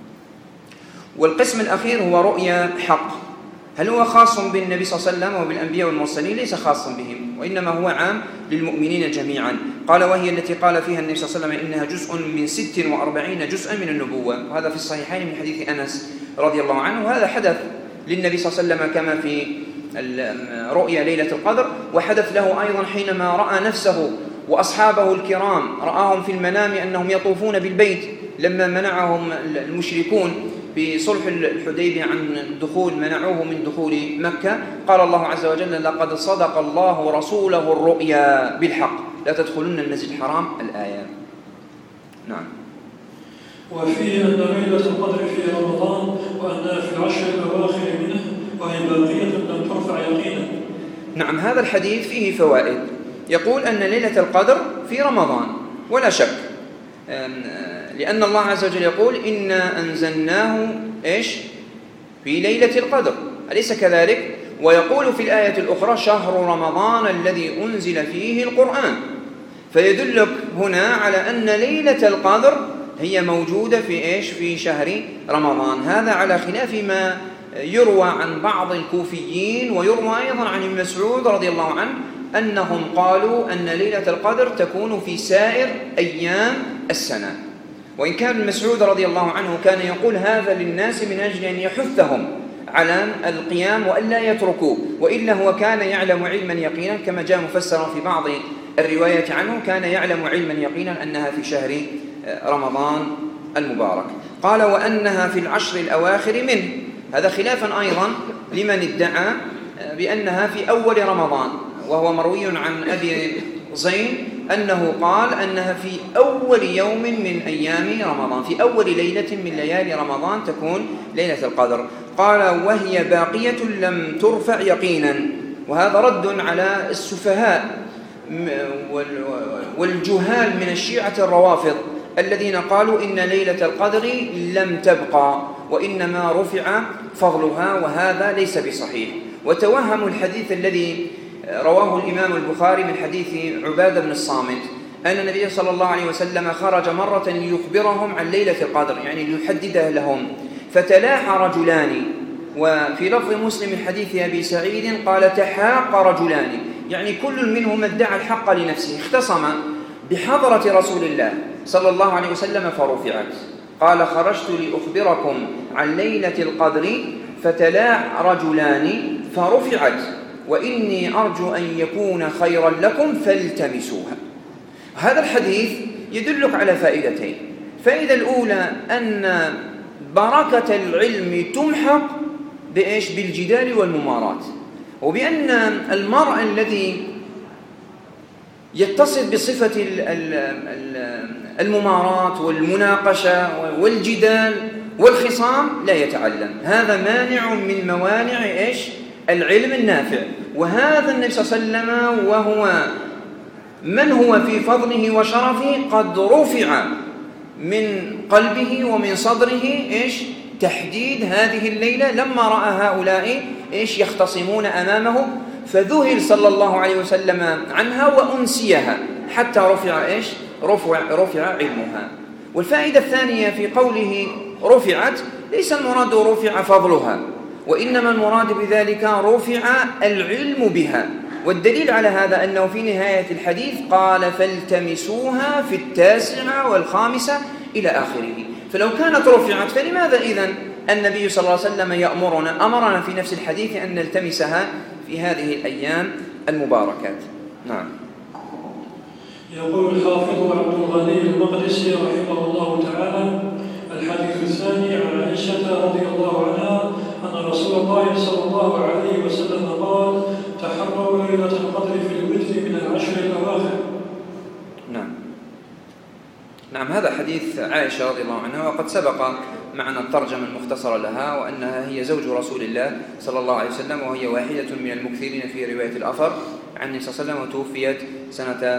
والقسم الأخير هو رؤيا حق. هل هو خاص بالنبي صلى الله عليه وسلم وبالأنبياء والمرسلين؟ ليس خاصا بهم، وإنما هو عام للمؤمنين جميعا. قال وهي التي قال فيها النبي صلى الله عليه وسلم إنها جزء من 46 جزءا من النبوة، وهذا في الصحيحين من حديث أنس رضي الله عنه. وهذا حدث للنبي صلى الله عليه وسلم كما في رؤيا ليلة القدر، وحدث له أيضا حينما رأى نفسه وأصحابه الكرام، رآهم في المنام أنهم يطوفون بالبيت لما منعهم المشركون بصلح الحديبية عن الدخول، منعوه من دخول مكة. قال الله عز وجل لقد صدق الله رسوله الرؤيا بالحق لا تدخلن المسجد الحرام، الآية. نعم. وفيه أن ليلة القدر في رمضان، وأنها في العشر الأواخر منه، وهي باقية لم ترفع يقينا. نعم، هذا الحديث فيه فوائد. يقول أن ليلة القدر في رمضان ولا شك، لأن الله عز وجل يقول إنا أنزلناه إيش؟ في ليلة القدر، أليس كذلك؟ ويقول في الآية الأخرى شهر رمضان الذي أنزل فيه القرآن. فيدلك هنا على أن ليلة القدر هي موجودة في إيش؟ في شهر رمضان. هذا على خلاف ما يروى عن بعض الكوفيين، ويروى أيضا عن ابن مسعود رضي الله عنه أنهم قالوا أن ليلة القدر تكون في سائر أيام السنة. وإن كان ابن مسعود رضي الله عنه كان يقول هذا للناس من أجل أن يحثهم على القيام وألا يتركوه، وإلا هو كان يعلم علما يقينا كما جاء مفسرا في بعض الروايات عنه، كان يعلم علما يقينا أنها في شهر رمضان المبارك. قال وأنها في العشر الأواخر منه، هذا خلافا أيضا لمن ادعى بأنها في أول رمضان، وهو مروي عن أبي زين أنه قال أنها في أول يوم من أيام رمضان، في أول ليلة من ليالي رمضان تكون ليلة القدر. قال وهي باقية لم ترفع يقينا، وهذا رد على السفهاء والجهال من الشيعة الروافض الذين قالوا إن ليلة القدر لم تبقى وإنما رفع فضلها، وهذا ليس بصحيح. وتوهموا الحديث الذي رواه الإمام البخاري من حديث عبادة بن الصامت أن النبي صلى الله عليه وسلم خرج مرة ليخبرهم عن ليلة القدر، يعني ليحددها لهم، فتلاحى رجلان. وفي لفظ مسلم حديث أبي سعيد قال تحاق رجلان، يعني كل منهما ادعى الحق لنفسه، اختصم بحضرة رسول الله صلى الله عليه وسلم فرفعت. قال خرجت لأخبركم عن ليلة القدر فتلاح رجلان فرفعت، وإني أرجو أن يكون خيرا لكم فالتمسوها. هذا الحديث يدلك على فائدتين. الفائدة الأولى أن بركة العلم تمحق بإيش؟ بالجدال والممارات، وبأن المرء الذي يتصف بصفة الممارات والمناقشة والجدال والخصام لا يتعلم، هذا مانع من موانع إيش؟ العلم النافع. وهذا النبي صلى الله عليه وسلم وهو من هو في فضله وشرفه قد رفع من قلبه ومن صدره إيش؟ تحديد هذه الليلة لما رأى هؤلاء إيش؟ يختصمون أمامه، فذهل صلى الله عليه وسلم عنها وأنسيها حتى رفع إيش؟ رفع علمها. والفائدة الثانية في قوله رفعت ليس المراد رفع فضلها، وإنما المراد بذلك رفع العلم بها. والدليل على هذا أنه في نهاية الحديث قال فالتمسوها في 9 و15 إلى آخره. فلو كانت رفعت فلماذا إذن النبي صلى الله عليه وسلم أمرنا في نفس الحديث أن نلتمسها في هذه الأيام المباركات؟ نعم. يقول الحافظ عبد الغني المقدسي رحمه الله تعالى: الحديث الثاني عن عائشة رضي الله عنها أن رسول الله صلى الله عليه وسلم قال: تحروا ليلة القدر في الوتر من 10 الأواخر. نعم، هذا حديث عائشة رضي الله عنها، وقد سبق معنا الترجمة المختصرة لها، وأنها هي زوج رسول الله صلى الله عليه وسلم، وهي واحدة من المكثرين في رواية الأثر عن النبي صلى الله عليه وسلم، وتوفيت سنة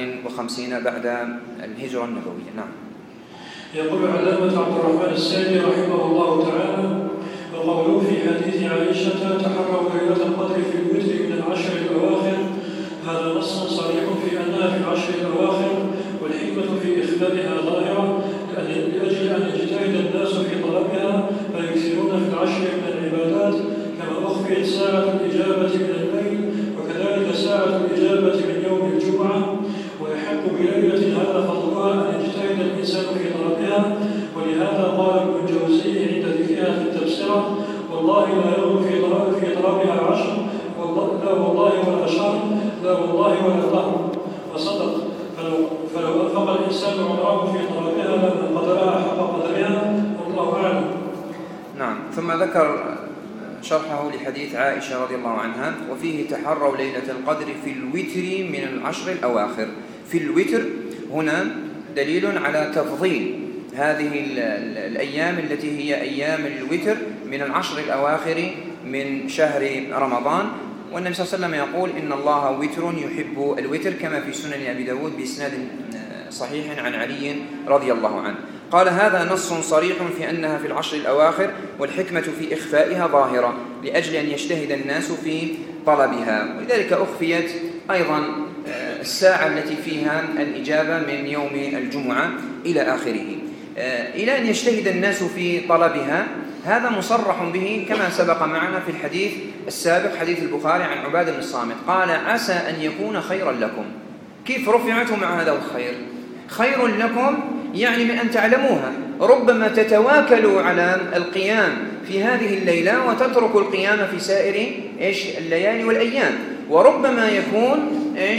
58 بعد الهجرة النبوية. نعم. يقول علامة عبد الرحمن السعدي رحمه الله تعالى: وقوله في حديث عائشة تحروا ليلة القدر في الوتر من 10 الأواخر، هذا نص صريح في أنها في 10 الأواخر، والحكمة في إخبارها ظاهرة لأجل أن يجتهد الناس في طلبها فيكثرون في 10 من العبادات، كما أخفيت ساعة الإجابة من الليل، وكذلك ساعة الإجابة من يوم الجمعة، ويحق بليلة هذا فضلها أن يجتهد الإنسان في طلبها. ولهذا قال ابن الجوزي عند ذكرها في التبصرة: والله لا يغلو في طلبها 10، لا والله ولا شهر، لا والله ولا طهر. وصدق، فلو أنفق الإنسان عمره في طلبها لما قدرها حق قدرها، والله أعلم. نعم. ثم ذكر شرحه لحديث عائشة رضي الله عنها: وفيه تحروا ليلة القدر في الوتر من 10 الأواخر. في الوتر هنا دليل على تفضيل هذه الأيام التي هي أيام الوتر من 10 الأواخر من شهر رمضان. والنبي صلى الله عليه وسلم يقول: إن الله وتر يحب الوتر، كما في سنن أبي داود بإسناد صحيح عن علي رضي الله عنه. قال: هذا نص صريح في أنها في 10 الأواخر، والحكمة في إخفائها ظاهرة لأجل أن يجتهد الناس في طلبها. ولذلك أخفيت أيضا الساعة التي فيها الإجابة من يوم الجمعة إلى آخره، إلى أن يجتهد الناس في طلبها. هذا مصرح به كما سبق معنا في الحديث السابق، حديث البخاري عن عبادة بن الصامت قال: عسى أن يكون خيرا لكم. كيف رفعته مع هذا الخير؟ خير لكم يعني من أن تعلموها. ربما تتواكلوا على القيام في هذه الليلة وتتركوا القيام في سائر الليالي والأيام، وربما يكون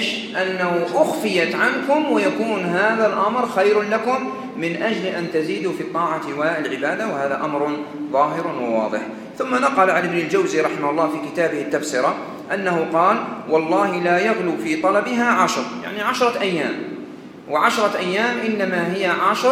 أنه أخفيت عنكم، ويكون هذا الأمر خير لكم من أجل أن تزيدوا في الطاعة والعبادة، وهذا أمر ظاهر وواضح. ثم نقل عن ابن الجوزي رحمه الله في كتابه التبصرة أنه قال: والله لا يغلو في طلبها 10، يعني 10 أيام، و10 أيام إنما هي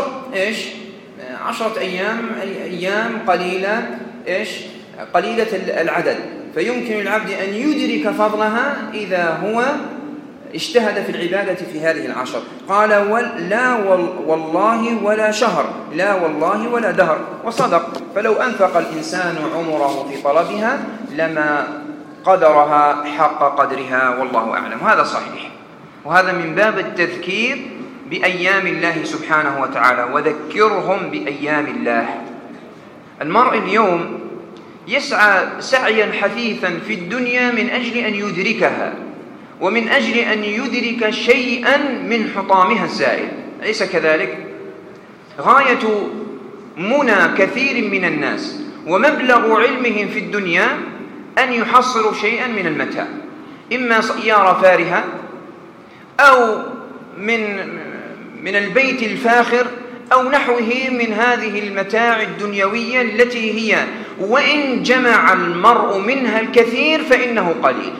10 أيام قليلة قليلة العدد، فيمكن العبد أن يدرك فضلها إذا هو اجتهد في العبادة في هذه 10. قال: لا والله ولا شهر، لا والله ولا دهر، وصدق. فلو أنفق الإنسان عمره في طلبها لما قدرها حق قدرها، والله أعلم. هذا صحيح، وهذا من باب التذكير بأيام الله سبحانه وتعالى: وذكرهم بأيام الله. المرء اليوم يسعى سعيا حثيثا في الدنيا من أجل أن يدركها، ومن أجل أن يدرك شيئا من حطامها الزائل، أليس كذلك؟ غاية منى كثير من الناس ومبلغ علمهم في الدنيا أن يحصلوا شيئا من المتاع، إما سيارة فارهة أو من البيت الفاخر أو نحوه من هذه المتاع الدنيوية التي هي وإن جمع المرء منها الكثير فإنه قليل.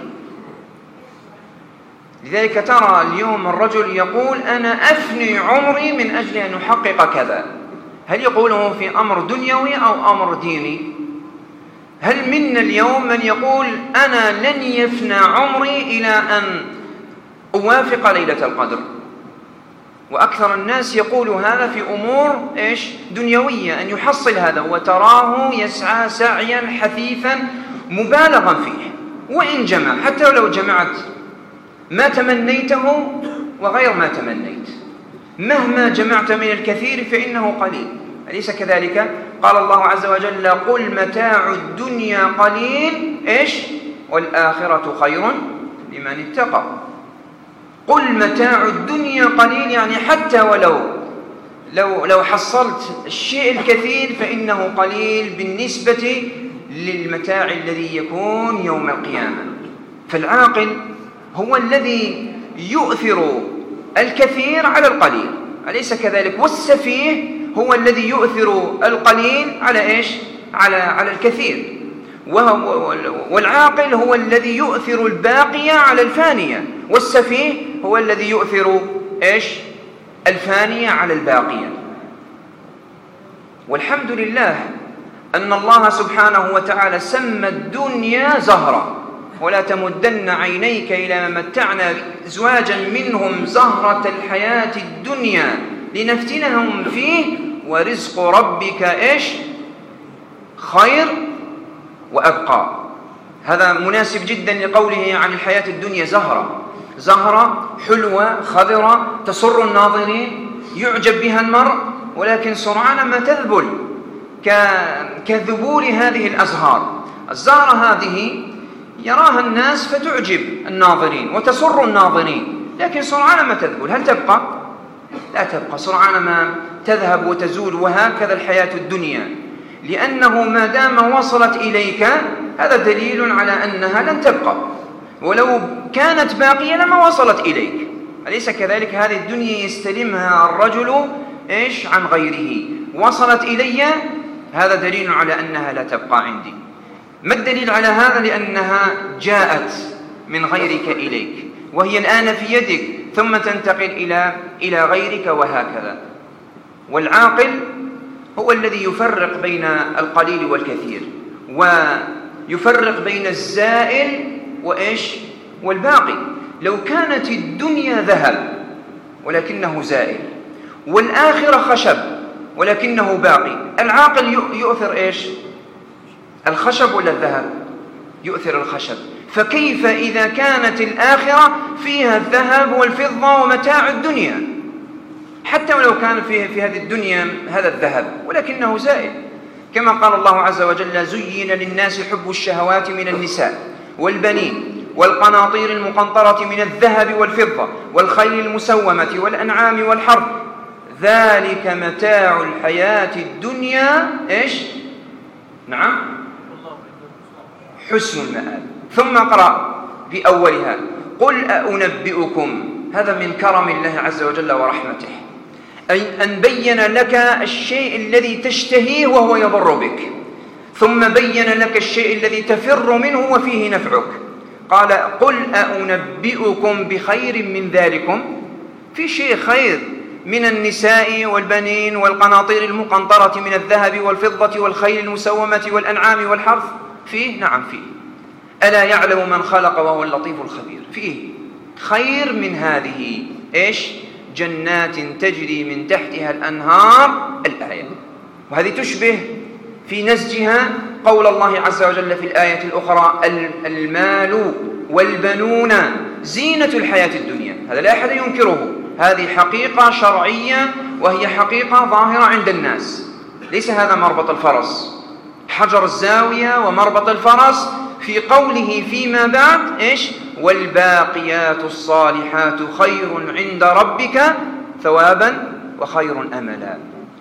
لذلك ترى اليوم الرجل يقول: أنا أفني عمري من أجل أن أحقق كذا. هل يقوله في أمر دنيوي أو أمر ديني؟ هل منا اليوم من يقول: أنا لن يفنى عمري إلى أن أوافق ليلة القدر؟ وأكثر الناس يقول هذا في أمور دنيوية، أن يحصل هذا، وتراه يسعى سعيا حثيثا مبالغا فيه، وإن جمع، حتى لو جمعت ما تمنيته وغير ما تمنيت، مهما جمعت من الكثير فإنه قليل، أليس كذلك؟ قال الله عز وجل: قل متاع الدنيا قليل والآخرة خير لمن اتقى. قل متاع الدنيا قليل، يعني حتى ولو حصلت الشيء الكثير فإنه قليل بالنسبة للمتاع الذي يكون يوم القيامة. فالعاقل هو الذي يؤثر الكثير على القليل، أليس كذلك؟ والسفيه هو الذي يؤثر القليل على على الكثير. والعاقل هو الذي يؤثر الباقية على الفانية، والسفيه هو الذي يؤثر الفانية على الباقية. والحمد لله أن الله سبحانه وتعالى سمى الدنيا زهرة: ولا تمدن عينيك إلى ما متعنا أزواجا منهم زهرة الحياة الدنيا لنفتنهم فيه ورزق ربك خير وأبقى. هذا مناسب جدا لقوله عن الحياة الدنيا زهرة حلوة خضرة تسر الناظرين، يعجب بها المرء، ولكن سرعان ما تذبل كذبول هذه الأزهار. الزهرة هذه يراها الناس فتعجب الناظرين وتسر الناظرين، لكن سرعان ما تذبل. هل تبقى؟ لا تبقى، سرعان ما تذهب وتزول. وهكذا الحياة الدنيا، لأنه ما دام وصلت إليك هذا دليل على أنها لن تبقى، ولو كانت باقية لما وصلت إليك، أليس كذلك؟ هذه الدنيا يستلمها الرجل عن غيره. وصلت إلي، هذا دليل على أنها لا تبقى عندي. ما الدليل على هذا؟ لأنها جاءت من غيرك إليك، وهي الآن في يدك، ثم تنتقل إلى غيرك، وهكذا. والعاقل هو الذي يفرق بين القليل والكثير، ويفرق بين الزائل والباقي. لو كانت الدنيا ذهب ولكنه زائل، والآخرة خشب ولكنه باقي، العاقل يؤثر الخشب ولا الذهب؟ يؤثر الخشب. فكيف إذا كانت الآخرة فيها الذهب والفضة ومتاع الدنيا، حتى ولو كان في هذه الدنيا هذا الذهب ولكنه زائل؟ كما قال الله عز وجل: زين للناس حب الشهوات من النساء والبنين والقناطير المقنطرة من الذهب والفضة والخيل المسومة والأنعام والحرث، ذلك متاع الحياة الدنيا نعم حسن المآب. ثم قرأ بأولها: قل أنبئكم. هذا من كرم الله عز وجل ورحمته، أن بين لك الشيء الذي تشتهيه وهو يضر بك، ثم بين لك الشيء الذي تفر منه وفيه نفعك. قال قل أنبئكم بخير من ذلكم؟ في شيء خير من النساء والبنين والقناطير المقنطرة من الذهب والفضة والخيل المسومة والأنعام والحرث؟ فيه؟ نعم فيه. ألا يعلم من خلق وهو اللطيف الخبير. فيه خير من هذه. إيش؟ جنات تجري من تحتها الأنهار، الآية. وهذه تشبه في نسجها قول الله عز وجل في الآية الأخرى المال والبنون زينة الحياة الدنيا. هذا لا أحد ينكره، هذه حقيقة شرعية وهي حقيقة ظاهرة عند الناس. ليس هذا مربط الفرس، حجر الزاوية ومربط الفرس في قوله فيما بعد إيش؟ والباقيات الصالحات خير عند ربك ثوابا وخير أملا.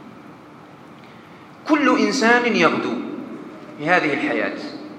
كل إنسان يغدو في هذه الحياة،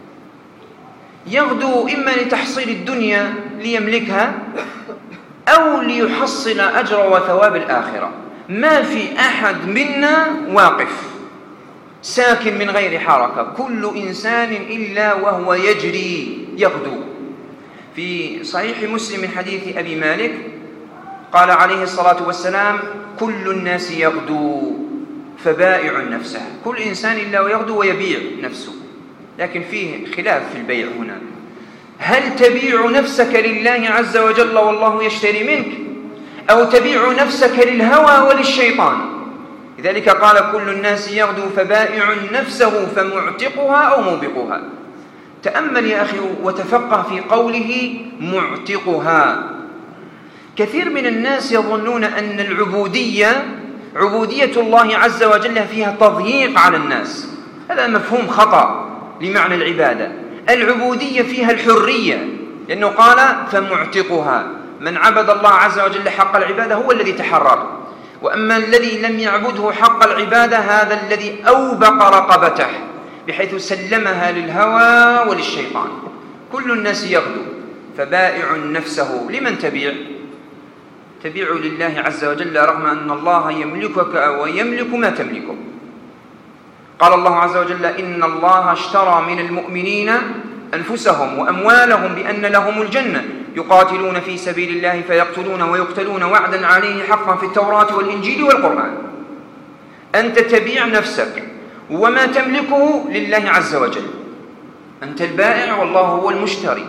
يغدو إما لتحصيل الدنيا ليملكها أو ليحصل أجر وثواب الآخرة. ما في أحد منا واقف ساكن من غير حركة، كل إنسان إلا وهو يجري يغدو. في صحيح مسلم من حديث أبي مالك قال عليه الصلاة والسلام كل الناس يغدو فبائع نفسه. كل إنسان إلا ويغدو ويبيع نفسه، لكن فيه خلاف في البيع هنا. هل تبيع نفسك لله عز وجل والله يشتري منك، أو تبيع نفسك للهوى وللشيطان؟ لذلك قال كل الناس يغدو فبائع نفسه فمعتقها أو موبقها. تأمل يا أخي وتفقه في قوله معتقها. كثير من الناس يظنون أن العبودية عبودية الله عز وجل فيها تضييق على الناس. هذا مفهوم خطأ لمعنى العبادة. العبودية فيها الحرية، لأنه قال فمعتقها. من عبد الله عز وجل حق العبادة هو الذي تحرر، وأما الذي لم يعبده حق العبادة هذا الذي أوبق رقبته بحيث سلمها للهوى وللشيطان. كل الناس يغدو فبائع نفسه. لمن تبيع؟ تبيع لله عز وجل رغم أن الله يملكك ويملك ما تملكه. قال الله عز وجل إن الله اشترى من المؤمنين أنفسهم وأموالهم بأن لهم الجنة يقاتلون في سبيل الله فيقتلون ويقتلون وعدا عليه حقا في التوراة والإنجيل والقرآن. أنت تبيع نفسك وما تملكه لله عز وجل، أنت البائع والله هو المشتري.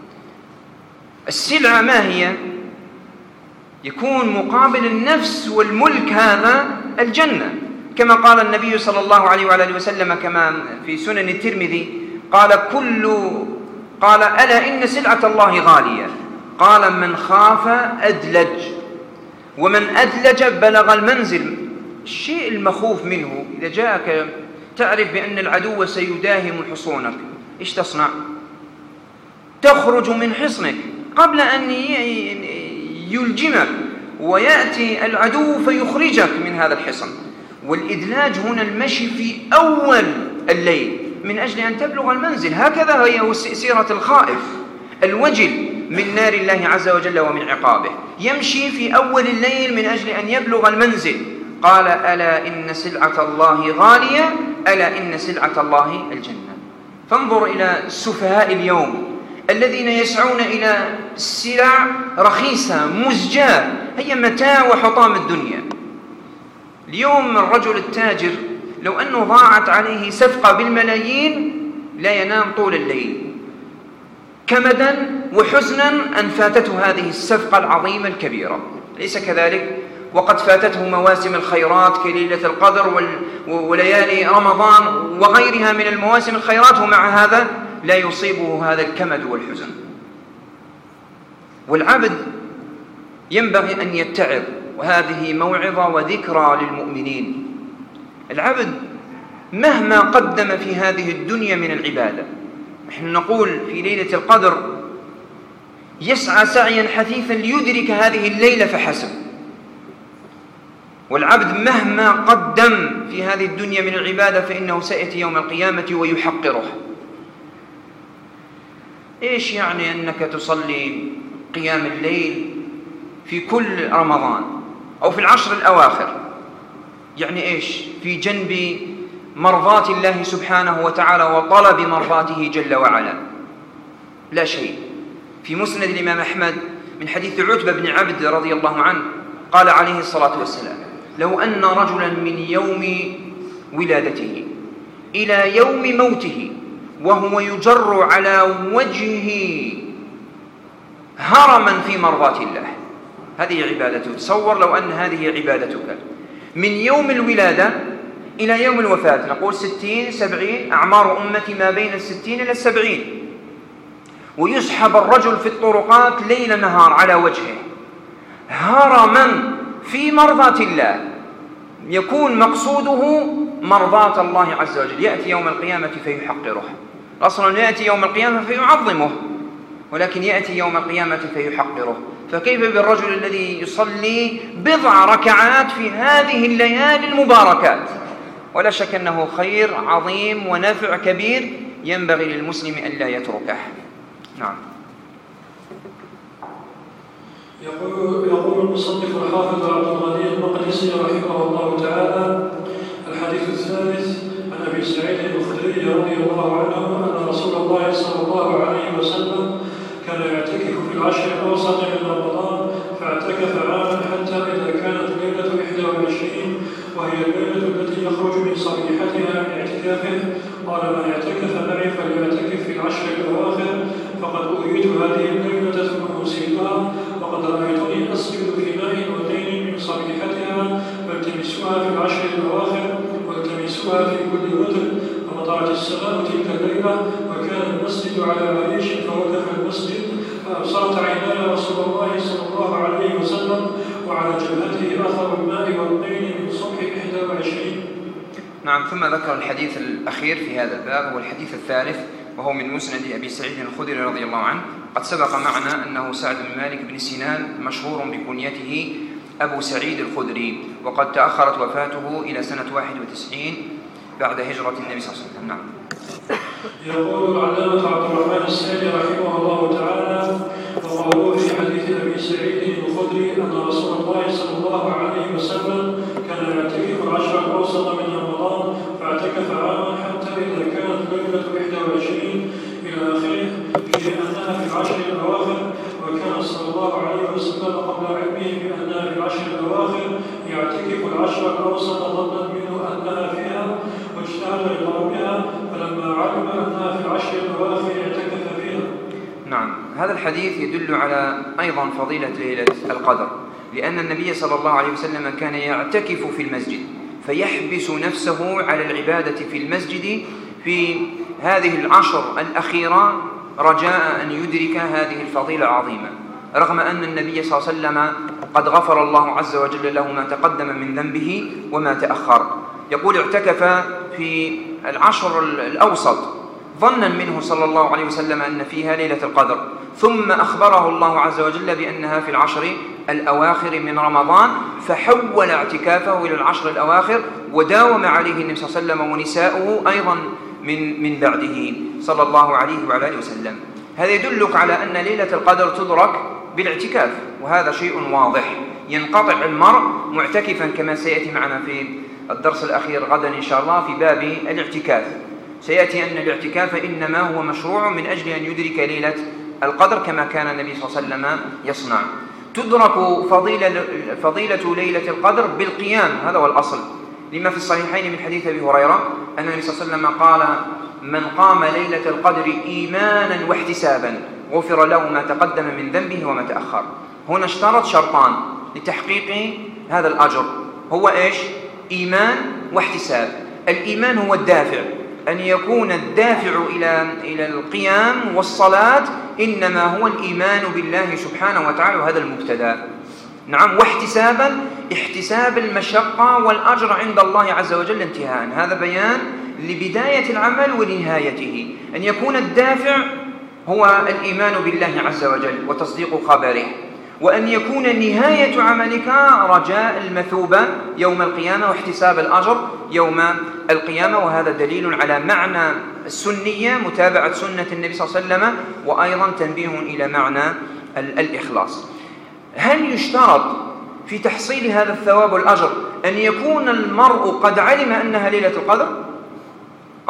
السلعة ما هي؟ يكون مقابل النفس والملك هذا الجنة، كما قال النبي صلى الله عليه وآله وسلم كما في سنن الترمذي قال ألا إن سلعة الله غالية. قال من خاف أدلج، ومن أدلج بلغ المنزل. الشيء المخوف منه إذا جاءك تعرف بأن العدو سيداهم حصونك، إيش تصنع؟ تخرج من حصنك قبل أن يلجمك ويأتي العدو فيخرجك من هذا الحصن. والإدلاج هنا المشي في أول الليل من أجل أن تبلغ المنزل. هكذا هي سيرة الخائف الوجل من نار الله عز وجل ومن عقابه، يمشي في أول الليل من أجل أن يبلغ المنزل. قال ألا إن سلعة الله غالية، ألا إن سلعة الله الجنة. فانظر إلى السفهاء اليوم الذين يسعون إلى السلع رخيصة مزجاة، هي متاع وحطام الدنيا. اليوم الرجل التاجر لو أنه ضاعت عليه صفقة بالملايين لا ينام طول الليل كمدا وحزنا أن فاتته هذه الصفقة العظيمة الكبيرة. ليس كذلك؟ وقد فاتته مواسم الخيرات كليلة القدر وليالي رمضان وغيرها من المواسم الخيرات، ومع هذا لا يصيبه هذا الكمد والحزن. والعبد ينبغي أن يتعظ، وهذه موعظة وذكرى للمؤمنين. العبد مهما قدم في هذه الدنيا من العبادة، نحن نقول في ليلة القدر يسعى سعيا حثيثا ليدرك هذه الليلة فحسب. والعبد مهما قدم في هذه الدنيا من العبادة فإنه سيأتي يوم القيامة ويحقره. إيش يعني أنك تصلي قيام الليل في كل رمضان أو في العشر الأواخر؟ يعني إيش؟ في جنب مرضاة الله سبحانه وتعالى وطلب مرضاته جل وعلا؟ لا شيء. في مسند الإمام أحمد من حديث عتبة بن عبد رضي الله عنه قال عليه الصلاة والسلام: لو أن رجلا من يوم ولادته إلى يوم موته وهو يجر على وجهه هرما في مرضاة الله، هذه عبادته. تصور لو أن هذه عبادتك من يوم الولادة إلى يوم الوفاة، نقول 60 70، أعمار أمتي ما بين 60 إلى 70، ويسحب الرجل في الطرقات ليل نهار على وجهه هرما في مرضاة الله، يكون مقصوده مرضاة الله عز وجل. يأتي يوم القيامة فيحقره. أصلا يأتي يوم القيامة فيعظمه، ولكن يأتي يوم القيامة فيحقره. فكيف بالرجل الذي يصلي بضع ركعات في هذه الليالي المباركات؟ ولا شك أنه خير عظيم ونفع كبير ينبغي للمسلم أن لا يتركه. نعم. يقول المصنف الحافظ عبد الغني المقدسي رحمه الله تعالى: الحديث الثالث عن أبي سعيد الخدري رضي الله عنه أن رسول الله صلى الله عليه وسلم كان يعتكف في العشر الأوسط من رمضان، فاعتكف عاما حتى إذا كانت ليلة 21 وهي الليلة التي يخرج من صبيحتها من اعتكافه قال: من اعتكف معي فليعتكف في العشر الأواخر فقد أوتيت هذه الليلة ثم أنسيتها، وقد رأيتني أسجد في ماء ودين من صبيحتها فالتمسوها في العشر الأواخر والتمسوها في كل وتر. فمطرت السماء تلك الليلة وكان المسجد على عريش فوقف المسجد فأبصرت عيناي رسول الله صلى الله عليه وسلم وعلى جبهته أثر الماء والطين من صبح 21. نعم. ثم ذكر الحديث الأخير في هذا الباب، هو الحديث الثالث، وهو من مسند أبي سعيد الخدري رضي الله عنه. قد سبق معنا أنه سعد بن مالك بن سنان مشهور بكنيته أبو سعيد الخدري، وقد تأخرت وفاته إلى سنة 91 بعد هجرة النبي صلى الله عليه وسلم. نعم. يقول العلامة عبد الرحمن السعدي رحمه الله تعالى: وقوله في حديث أبي سعيد الخدري أن رسول الله صلى الله عليه وسلم كان يعتكف العشر الأوسط من رمضان فاعتكف عاما حتى إذا كانت ليلة 21 إلى آخره، في أنها في العشر الأواخر، وكان صلى الله عليه وسلم قبل علمه بأنها في العشر الأواخر يعتكف العشر الأوسط ظنا منه أنها فيها واجتهد لطلبها، فلما علم أنها في العشر الأواخر اعتكف فيها. نعم. هذا الحديث يدل على أيضا فضيلة ليلة القدر، لأن النبي صلى الله عليه وسلم كان يعتكف في المسجد فيحبس نفسه على العبادة في المسجد في هذه العشر الأخيرة رجاء أن يدرك هذه الفضيلة العظيمة، رغم أن النبي صلى الله عليه وسلم قد غفر الله عز وجل له ما تقدم من ذنبه وما تأخر. يقول: اعتكف في العشر الأوسط ظنا منه صلى الله عليه وسلم أن فيها ليلة القدر، ثم أخبره الله عز وجل بأنها في العشر الأواخر من رمضان، فحول اعتكافه إلى العشر الأواخر وداوم عليه النبي صلى الله عليه وسلم ونساؤه أيضا من بعده صلى الله عليه وعلى آله وسلم. هذا يدلك على أن ليلة القدر تدرك بالاعتكاف، وهذا شيء واضح. ينقطع المرء معتكفا كما سيأتي معنا في الدرس الأخير غدا إن شاء الله في باب الاعتكاف، سيأتي أن الاعتكاف إنما هو مشروع من أجل أن يدرك ليلة القدر كما كان النبي صلى الله عليه وسلم يصنع. تدرك فضيلة ليلة القدر بالقيام، هذا هو الأصل، لما في الصحيحين من حديث أبي هريرة أن النبي صلى الله عليه وسلم قال: من قام ليلة القدر إيمانا واحتسابا غفر له ما تقدم من ذنبه وما تأخر. هنا اشترط شرطان لتحقيق هذا الأجر، هو إيش؟ إيمان واحتساب. الإيمان هو الدافع، أن يكون الدافع إلى القيام والصلاة إنما هو الإيمان بالله سبحانه وتعالى، وهذا المبتدأ. نعم. واحتسابا، احتساب المشقة والأجر عند الله عز وجل انتهاء، هذا بيان لبداية العمل ونهايته، أن يكون الدافع هو الإيمان بالله عز وجل وتصديق خبره، وأن يكون نهاية عملك رجاء المثوبة يوم القيامة واحتساب الأجر يوم القيامة. وهذا دليل على معنى السنية، متابعة سنة النبي صلى الله عليه وسلم، وأيضا تنبيه إلى معنى الإخلاص. هل يشترط في تحصيل هذا الثواب والأجر أن يكون المرء قد علم أنها ليلة القدر؟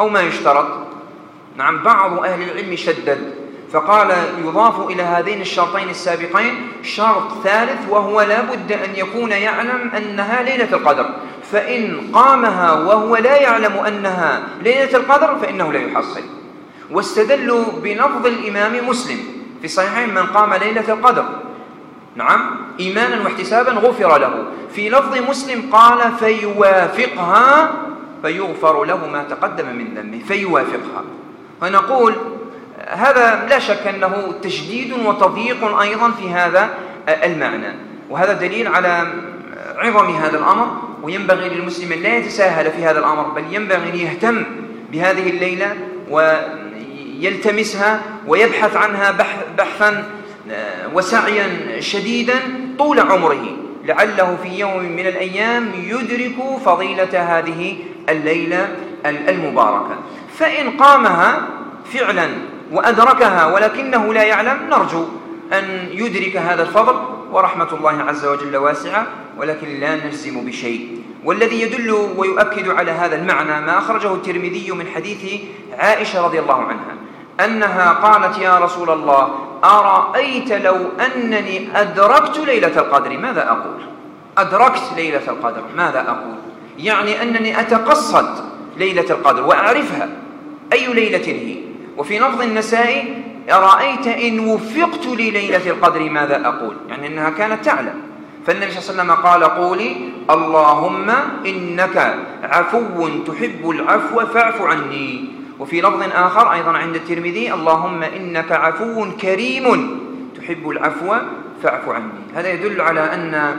أو ما يشترط؟ نعم، بعض أهل العلم شدد فقال يضاف إلى هذين الشرطين السابقين شرط ثالث، وهو لا بد أن يكون يعلم أنها ليلة القدر، فإن قامها وهو لا يعلم أنها ليلة القدر فإنه لا يحصل. واستدلوا بلفظ الإمام مسلم في صحيحين: من قام ليلة القدر نعم إيمانا واحتسابا غفر له. في لفظ مسلم قال: فيوافقها فيغفر له ما تقدم من ذنبه. فيوافقها. فنقول هذا لا شك أنه تشديد وتضييق أيضا في هذا المعنى، وهذا دليل على عظم هذا الأمر. وينبغي للمسلم أن لا يتساهل في هذا الأمر، بل ينبغي أن يهتم بهذه الليلة ويلتمسها ويبحث عنها بحثا وسعيا شديدا طول عمره، لعله في يوم من الأيام يدرك فضيلة هذه الليلة المباركة. فإن قامها فعلا وأدركها ولكنه لا يعلم، نرجو أن يدرك هذا الفضل، ورحمة الله عز وجل واسعة، ولكن لا نجزم بشيء. والذي يدل ويؤكد على هذا المعنى ما أخرجه الترمذي من حديث عائشة رضي الله عنها أنها قالت: يا رسول الله، أرأيت لو أنني أدركت ليلة القدر ماذا أقول؟ أدركت ليلة القدر ماذا أقول؟ يعني أنني أتقصد ليلة القدر وأعرفها أي ليلة هي. وفي لفظ النسائي: أرأيت إن وفقت لليلة القدر ماذا أقول؟ يعني أنها كانت تعلم. فالنبي صلى الله عليه وسلم قال: قولي اللهم إنك عفو تحب العفو فاعف عني. وفي لفظ آخر أيضا عند الترمذي: اللهم إنك عفو كريم تحب العفو فاعف عني. هذا يدل على أن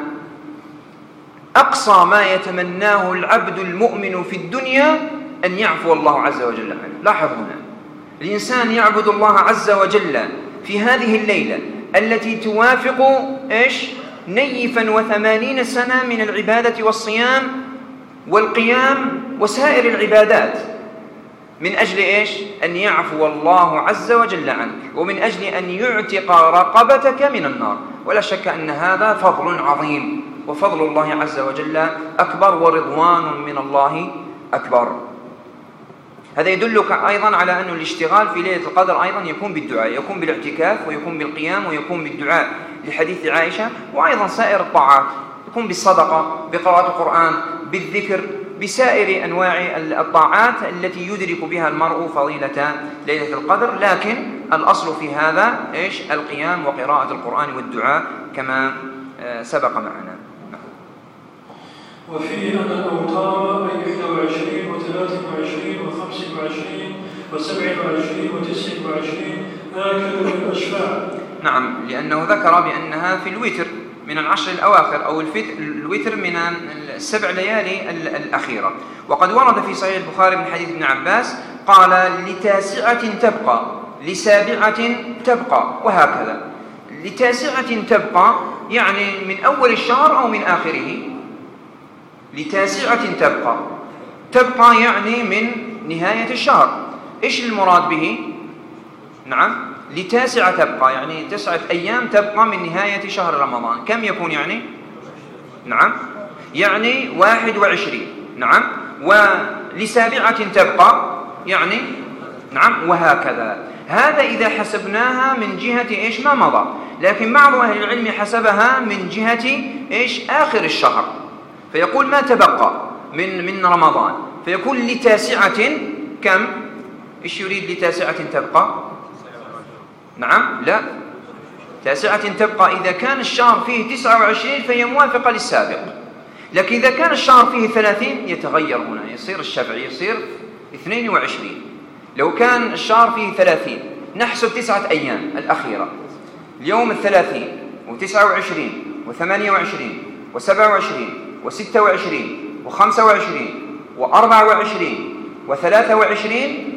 أقصى ما يتمناه العبد المؤمن في الدنيا أن يعفو الله عز وجل عنه. لاحظ هنا، الإنسان يعبد الله عز وجل في هذه الليلة التي توافق نيفا 80 سنة من العبادة والصيام والقيام وسائر العبادات، من أجل أن يعفو الله عز وجل عنك، ومن أجل أن يعتق رقبتك من النار. ولا شك أن هذا فضل عظيم، وفضل الله عز وجل أكبر، ورضوان من الله أكبر. هذا يدلك أيضا على أن الاشتغال في ليلة القدر أيضا يكون بالدعاء، يكون بالاعتكاف ويكون بالقيام ويكون بالدعاء لحديث عائشة، وأيضا سائر الطاعات، يكون بالصدقة، بقراءة القرآن، بالذكر، بسائر أنواع الطاعات التي يدرك بها المرء فضيلة ليلة القدر. لكن الأصل في هذا القيام وقراءة القرآن والدعاء كما سبق معنا. وفيه أن الأوتار أي 21 و23 و25 و27 و29 آكل الأشفاع. نعم، لأنه ذكر بأنها في الوتر من العشر الأواخر، أو الوتر من السبع ليالي الأخيرة. وقد ورد في صحيح البخاري من حديث ابن عباس قال: لتاسعة تبقى، لسابعة تبقى، وهكذا. لتاسعة تبقى يعني من أول الشهر أو من آخره. لتاسعة تبقى يعني من نهاية الشهر. إيش المراد به؟ نعم، لتاسعة تبقى يعني 9 أيام تبقى من نهاية شهر رمضان. كم يكون يعني؟ نعم، يعني 21. نعم، ولسابعة تبقى يعني نعم، وهكذا. هذا إذا حسبناها من جهة ما مضى. لكن بعض أهل العلم حسبها من جهة آخر الشهر، فيقول ما تبقى من رمضان، فيكون لتاسعة كم؟ إيش يريد لتاسعة تبقى؟ نعم، لا، تاسعة تبقى إذا كان الشهر فيه 29 فهي موافقة للسابق. لكن إذا كان الشهر فيه 30 يتغير هنا، يصير الشفع يصير 22. لو كان الشهر فيه 30 نحسب 9 أيام الأخيرة، اليوم 30 و29 و28 و27 و26 و25 و24 و23،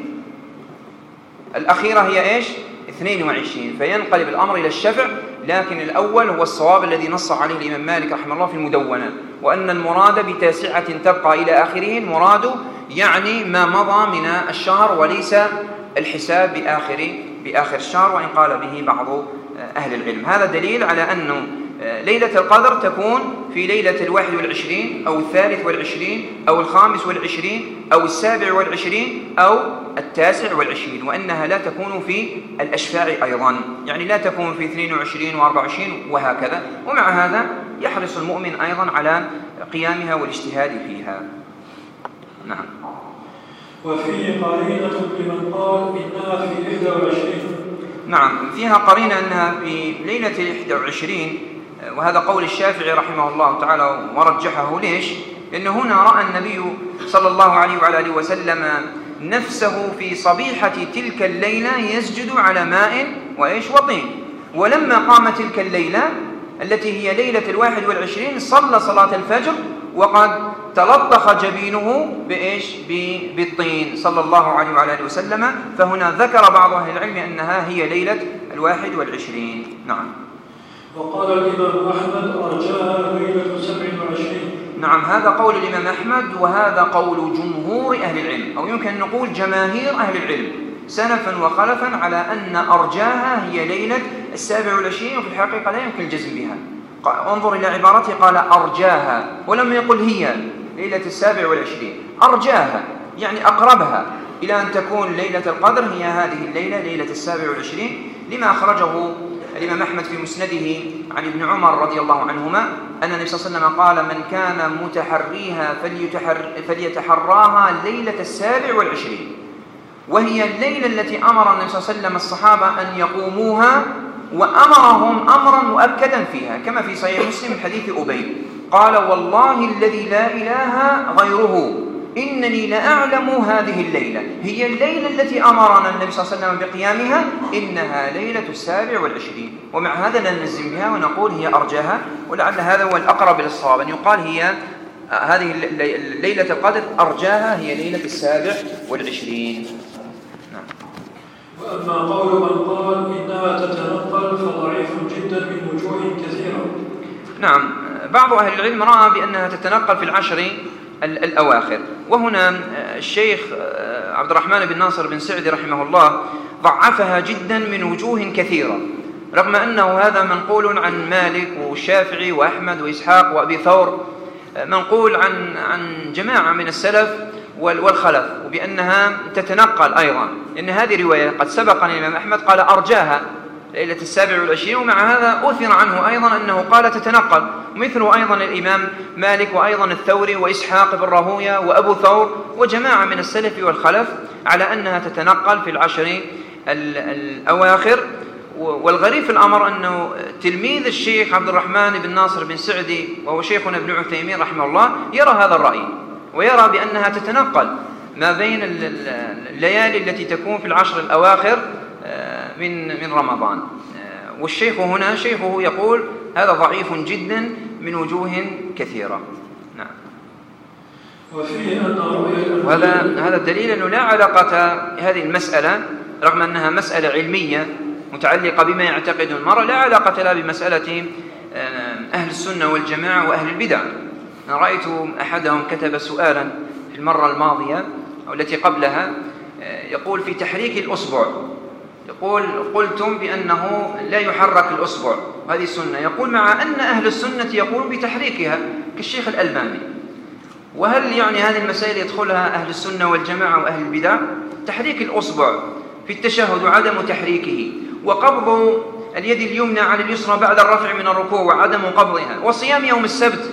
الأخيرة هي 22، فينقلب الأمر إلى الشفع. لكن الأول هو الصواب الذي نص عليه الإمام مالك رحمه الله في المدونة، وأن المراد بتاسعة تبقى إلى آخره المراد يعني ما مضى من الشهر، وليس الحساب بآخر الشهر، وإن قال به بعض أهل العلم. هذا دليل على أن ليلة القدر تكون في ليلة 21 أو 23 أو 25 أو 27 أو 29، وأنها لا تكون في الأشفاع أيضا، يعني لا تكون في 22 و24 وهكذا. ومع هذا يحرص المؤمن أيضا على قيامها والاجتهاد فيها. نعم. وفيه قرينة لمن قال إنها في 21. نعم، فيها قرينة أنها في ليلة 21، وهذا قول الشافعي رحمه الله تعالى ورجحه. ليش؟ لأنه هنا رأى النبي صلى الله عليه وعلى آله وسلم نفسه في صبيحة تلك الليلة يسجد على ماء وطين، ولما قام تلك الليلة التي هي ليلة 21 صلى صلاة الفجر وقد تلطخ جبينه بالطين صلى الله عليه وعلى آله وسلم. فهنا ذكر بعض أهل العلم أنها هي ليلة 21. نعم. وقال الإمام أحمد أرجاها ليلة 27. نعم، هذا قول الإمام أحمد، وهذا قول جمهور أهل العلم، أو يمكن أن نقول جماهير أهل العلم سلفا وخلفا، على أن أرجاها هي ليلة 27، وفي الحقيقة لا يمكن الجزم بها. انظر إلى عبارته، قال أرجاها ولم يقل هي ليلة 27، أرجاها يعني أقربها إلى أن تكون ليلة القدر هي هذه الليلة ليلة 27، لما أخرجه الإمام أحمد في مسنده عن ابن عمر رضي الله عنهما أن النبي صلى الله عليه وسلم قال: من كان متحريها فليتحراها ليلة 27، وهي الليلة التي أمر النبي صلى الله عليه وسلم الصحابة أن يقوموها، وأمرهم أمرا مؤكدا فيها، كما في صحيح مسلم من حديث أبي قال: والله الذي لا إله غيره إنني لأعلم هذه الليلة هي الليلة التي أمرنا النبي صلى الله عليه وسلم بقيامها، إنها ليلة 27. ومع هذا لا نلزم بها ونقول هي أرجاها، ولعل هذا هو الأقرب للصواب، أن يقال هي هذه ليلة القدر أرجاها هي ليلة 27. نعم. وأما قول من قال إنها تتنقل فضعيف جدا من وجوه كثيرة. نعم، بعض أهل العلم رأى بأنها تتنقل في العشر الأواخر، وهنا الشيخ عبد الرحمن بن ناصر بن سعدي رحمه الله ضعفها جدا من وجوه كثيرة، رغم أنه هذا منقول عن مالك والشافعي وأحمد وإسحاق وأبي ثور، منقول عن جماعة من السلف والخلف، وبأنها تتنقل أيضا، لأن هذه رواية قد سبق الإمام أحمد قال أرجاها ليلة 27، ومع هذا أثر عنه أيضا أنه قال تتنقل، مثله أيضا الإمام مالك وأيضا الثوري وإسحاق بن راهويه وأبو ثور وجماعة من السلف والخلف على أنها تتنقل في العشر الأواخر. والغريب في الأمر أنه تلميذ الشيخ عبد الرحمن بن ناصر بن سعدي وهو شيخنا ابن عثيمين رحمه الله يرى هذا الرأي، ويرى بأنها تتنقل ما بين الليالي التي تكون في العشر الأواخر من رمضان. والشيخ هنا شيخه يقول هذا ضعيف جدا من وجوه كثيرة. نعم. وفيه أن رؤية وهذا الدليل أنه لا علاقة هذه المسألة، رغم أنها مسألة علمية متعلقة بما يعتقد المرء، لا علاقة لها بمسألة أهل السنة والجماعة وأهل البدع. أنا رأيت أحدهم كتب سؤالا في المرة الماضية أو التي قبلها، يقول في تحريك الأصبع، يقول قلتم بأنه لا يحرك الأصبع وهذه سنة، يقول مع أن أهل السنة يقولون بتحريكها كالشيخ الألباني، وهل يعني هذه المسائل يدخلها أهل السنة والجماعة وأهل البدع؟ تحريك الأصبع في التشهد وعدم تحريكه، وقبض اليد اليمنى على اليسرى بعد الرفع من الركوع وعدم قبضها، وصيام يوم السبت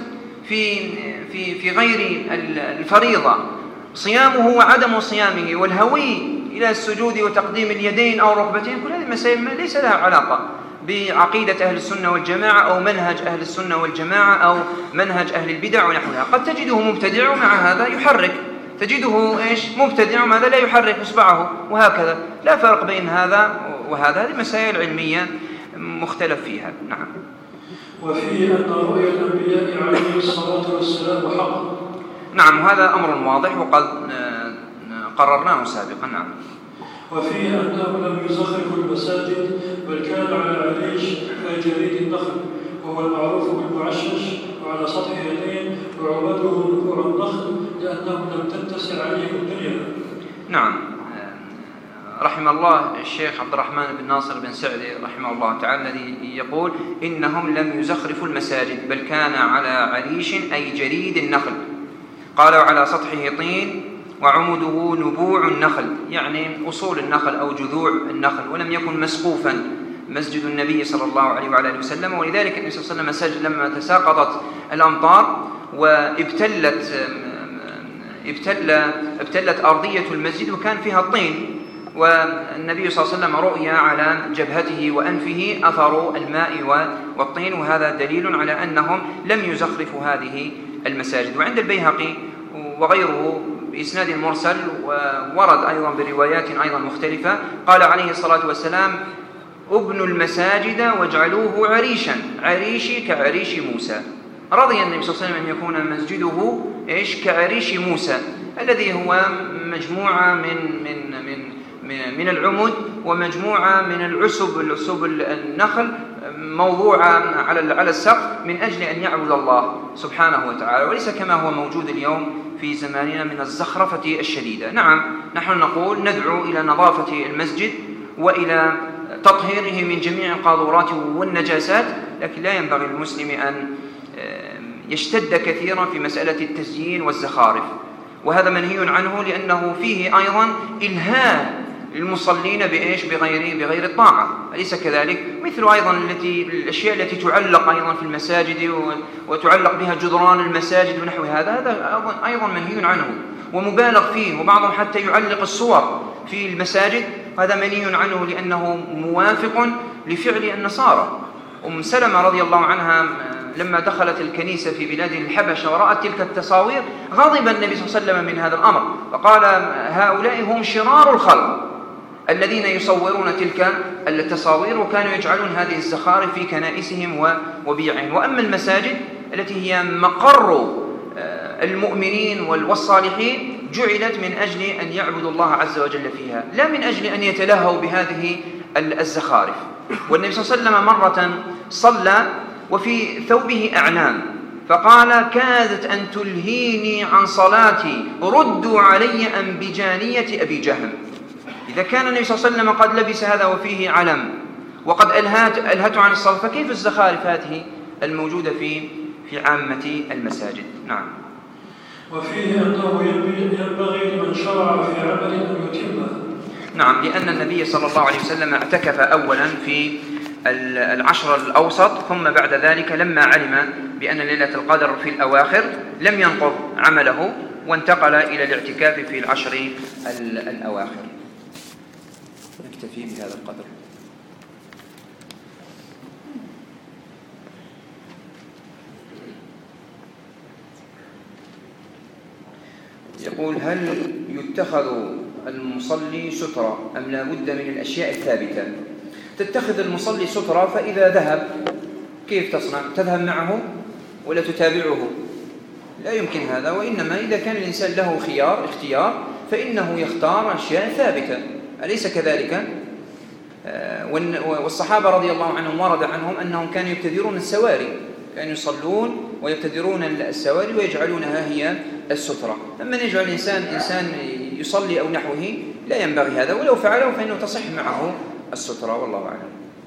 في غير الفريضة صيامه وعدم صيامه، والهوي إلى السجود وتقديم اليدين أو ركبتين، كل هذه المسائل ليس لها علاقة بعقيدة أهل السنة والجماعة أو منهج أهل السنة والجماعة أو منهج أهل البدع ونحوها. قد تجده مبتدع ومع هذا يحرك، تجده مبتدع ومع هذا لا يحرك إصبعه، وهكذا لا فرق بين هذا وهذا. هذه مسائل علمية مختلف فيها. نعم. وفيه أن رؤيا الأنبياء عليه الصلاة والسلام حق. نعم، وهذا أمر واضح وقد قررناه سابقا. نعم. وفيه أنه لم يزخرف المساجد بل كان على عريش جريد النخل، وهو المعروف بالمعشش، وعلى سطح يدين، وعمده نفوع النخل لأنه لم تتسع عليه الدنيا. نعم. رحم الله الشيخ عبد الرحمن بن ناصر بن سعدي رحمه الله تعالى الذي يقول إنهم لم يزخرفوا المساجد بل كان على عريش أي جريد النخل، قالوا على سطحه طين وعموده نبوع النخل، يعني أصول النخل أو جذوع النخل، ولم يكن مسقوفا مسجد النبي صلى الله عليه وعلى آله وسلم. ولذلك النبي صلى الله عليه وسلم سجد لما تساقطت الأمطار ابتلت أرضية المسجد وكان فيها الطين، والنبي صلى الله عليه وسلم رؤي على جبهته وأنفه أثر الماء والطين، وهذا دليل على أنهم لم يزخرفوا هذه المساجد. وعند البيهقي وغيره بإسناد مرسل، وورد أيضا بروايات أيضا مختلفة، قال عليه الصلاة والسلام: ابنوا المساجد واجعلوه عريشا، عريشي كعريش موسى. رضي النبي صلى الله عليه وسلم أن يكون مسجده كعريش موسى، الذي هو مجموعة من العمد ومجموعة من العسب النخل موضوعة على السقف من أجل أن يعبد الله سبحانه وتعالى، وليس كما هو موجود اليوم في زماننا من الزخرفة الشديدة. نعم، نحن نقول ندعو إلى نظافة المسجد وإلى تطهيره من جميع القاذورات والنجاسات، لكن لا ينبغي للمسلم أن يشتد كثيرا في مسألة التزيين والزخارف، وهذا منهي عنه، لأنه فيه أيضا إلهاء للمصلين بغير الطاعة، أليس كذلك؟ مثل أيضا الأشياء التي تعلق أيضا في المساجد وتعلق بها جدران المساجد ونحو هذا أيضا منهي عنه ومبالغ فيه، وبعضهم حتى يعلق الصور في المساجد، هذا منهي عنه لأنه موافق لفعل النصارى. أم سلمة رضي الله عنها لما دخلت الكنيسة في بلاد الحبشة ورأت تلك التصاوير غضب النبي صلى الله عليه وسلم من هذا الأمر، فقال: هؤلاء هم شرار الخلق الذين يصورون تلك التصاوير وكانوا يجعلون هذه الزخارف في كنائسهم وبيعهم. وأما المساجد التي هي مقر المؤمنين والصالحين جعلت من أجل أن يعبدوا الله عز وجل فيها، لا من أجل أن يتلهوا بهذه الزخارف. والنبي صلى الله عليه وسلم مرة صلى وفي ثوبه أعنام، فقال: كادت أن تلهيني عن صلاتي، ردوا علي أنبجانية أبي جهم. إذا كان النبي صلى الله عليه وسلم قد لبس هذا وفيه علم وقد ألهته عن الصلاة، فكيف الزخارف هذه الموجودة في عامة المساجد؟ نعم. وفيه أنه ينبغي لمن شرع في عمل أن يتمه. نعم، لأن النبي صلى الله عليه وسلم اعتكف أولا في العشر الأوسط، ثم بعد ذلك لما علم بأن ليلة القدر في الأواخر لم ينقض عمله وانتقل إلى الاعتكاف في العشر الأواخر. نكتفي بهذا القدر. يقول: هل يتخذ المصلي سترة أم لا بد من الأشياء الثابتة؟ تتخذ المصلي سترة، فإذا ذهب كيف تصنع؟ تذهب معه ولا تتابعه؟ لا يمكن هذا، وإنما إذا كان الإنسان له اختيار فإنه يختار أشياء ثابتة، أليس كذلك؟ والصحابة رضي الله عنهم ورد عنهم أنهم كانوا يبتدرون السواري، كانوا يصلون ويبتدرون السواري ويجعلونها هي السترة. أما أن يجعل إنسان يصلي أو نحوه لا ينبغي هذا، ولو فعله فإنه تصح معه السترة، والله أعلم.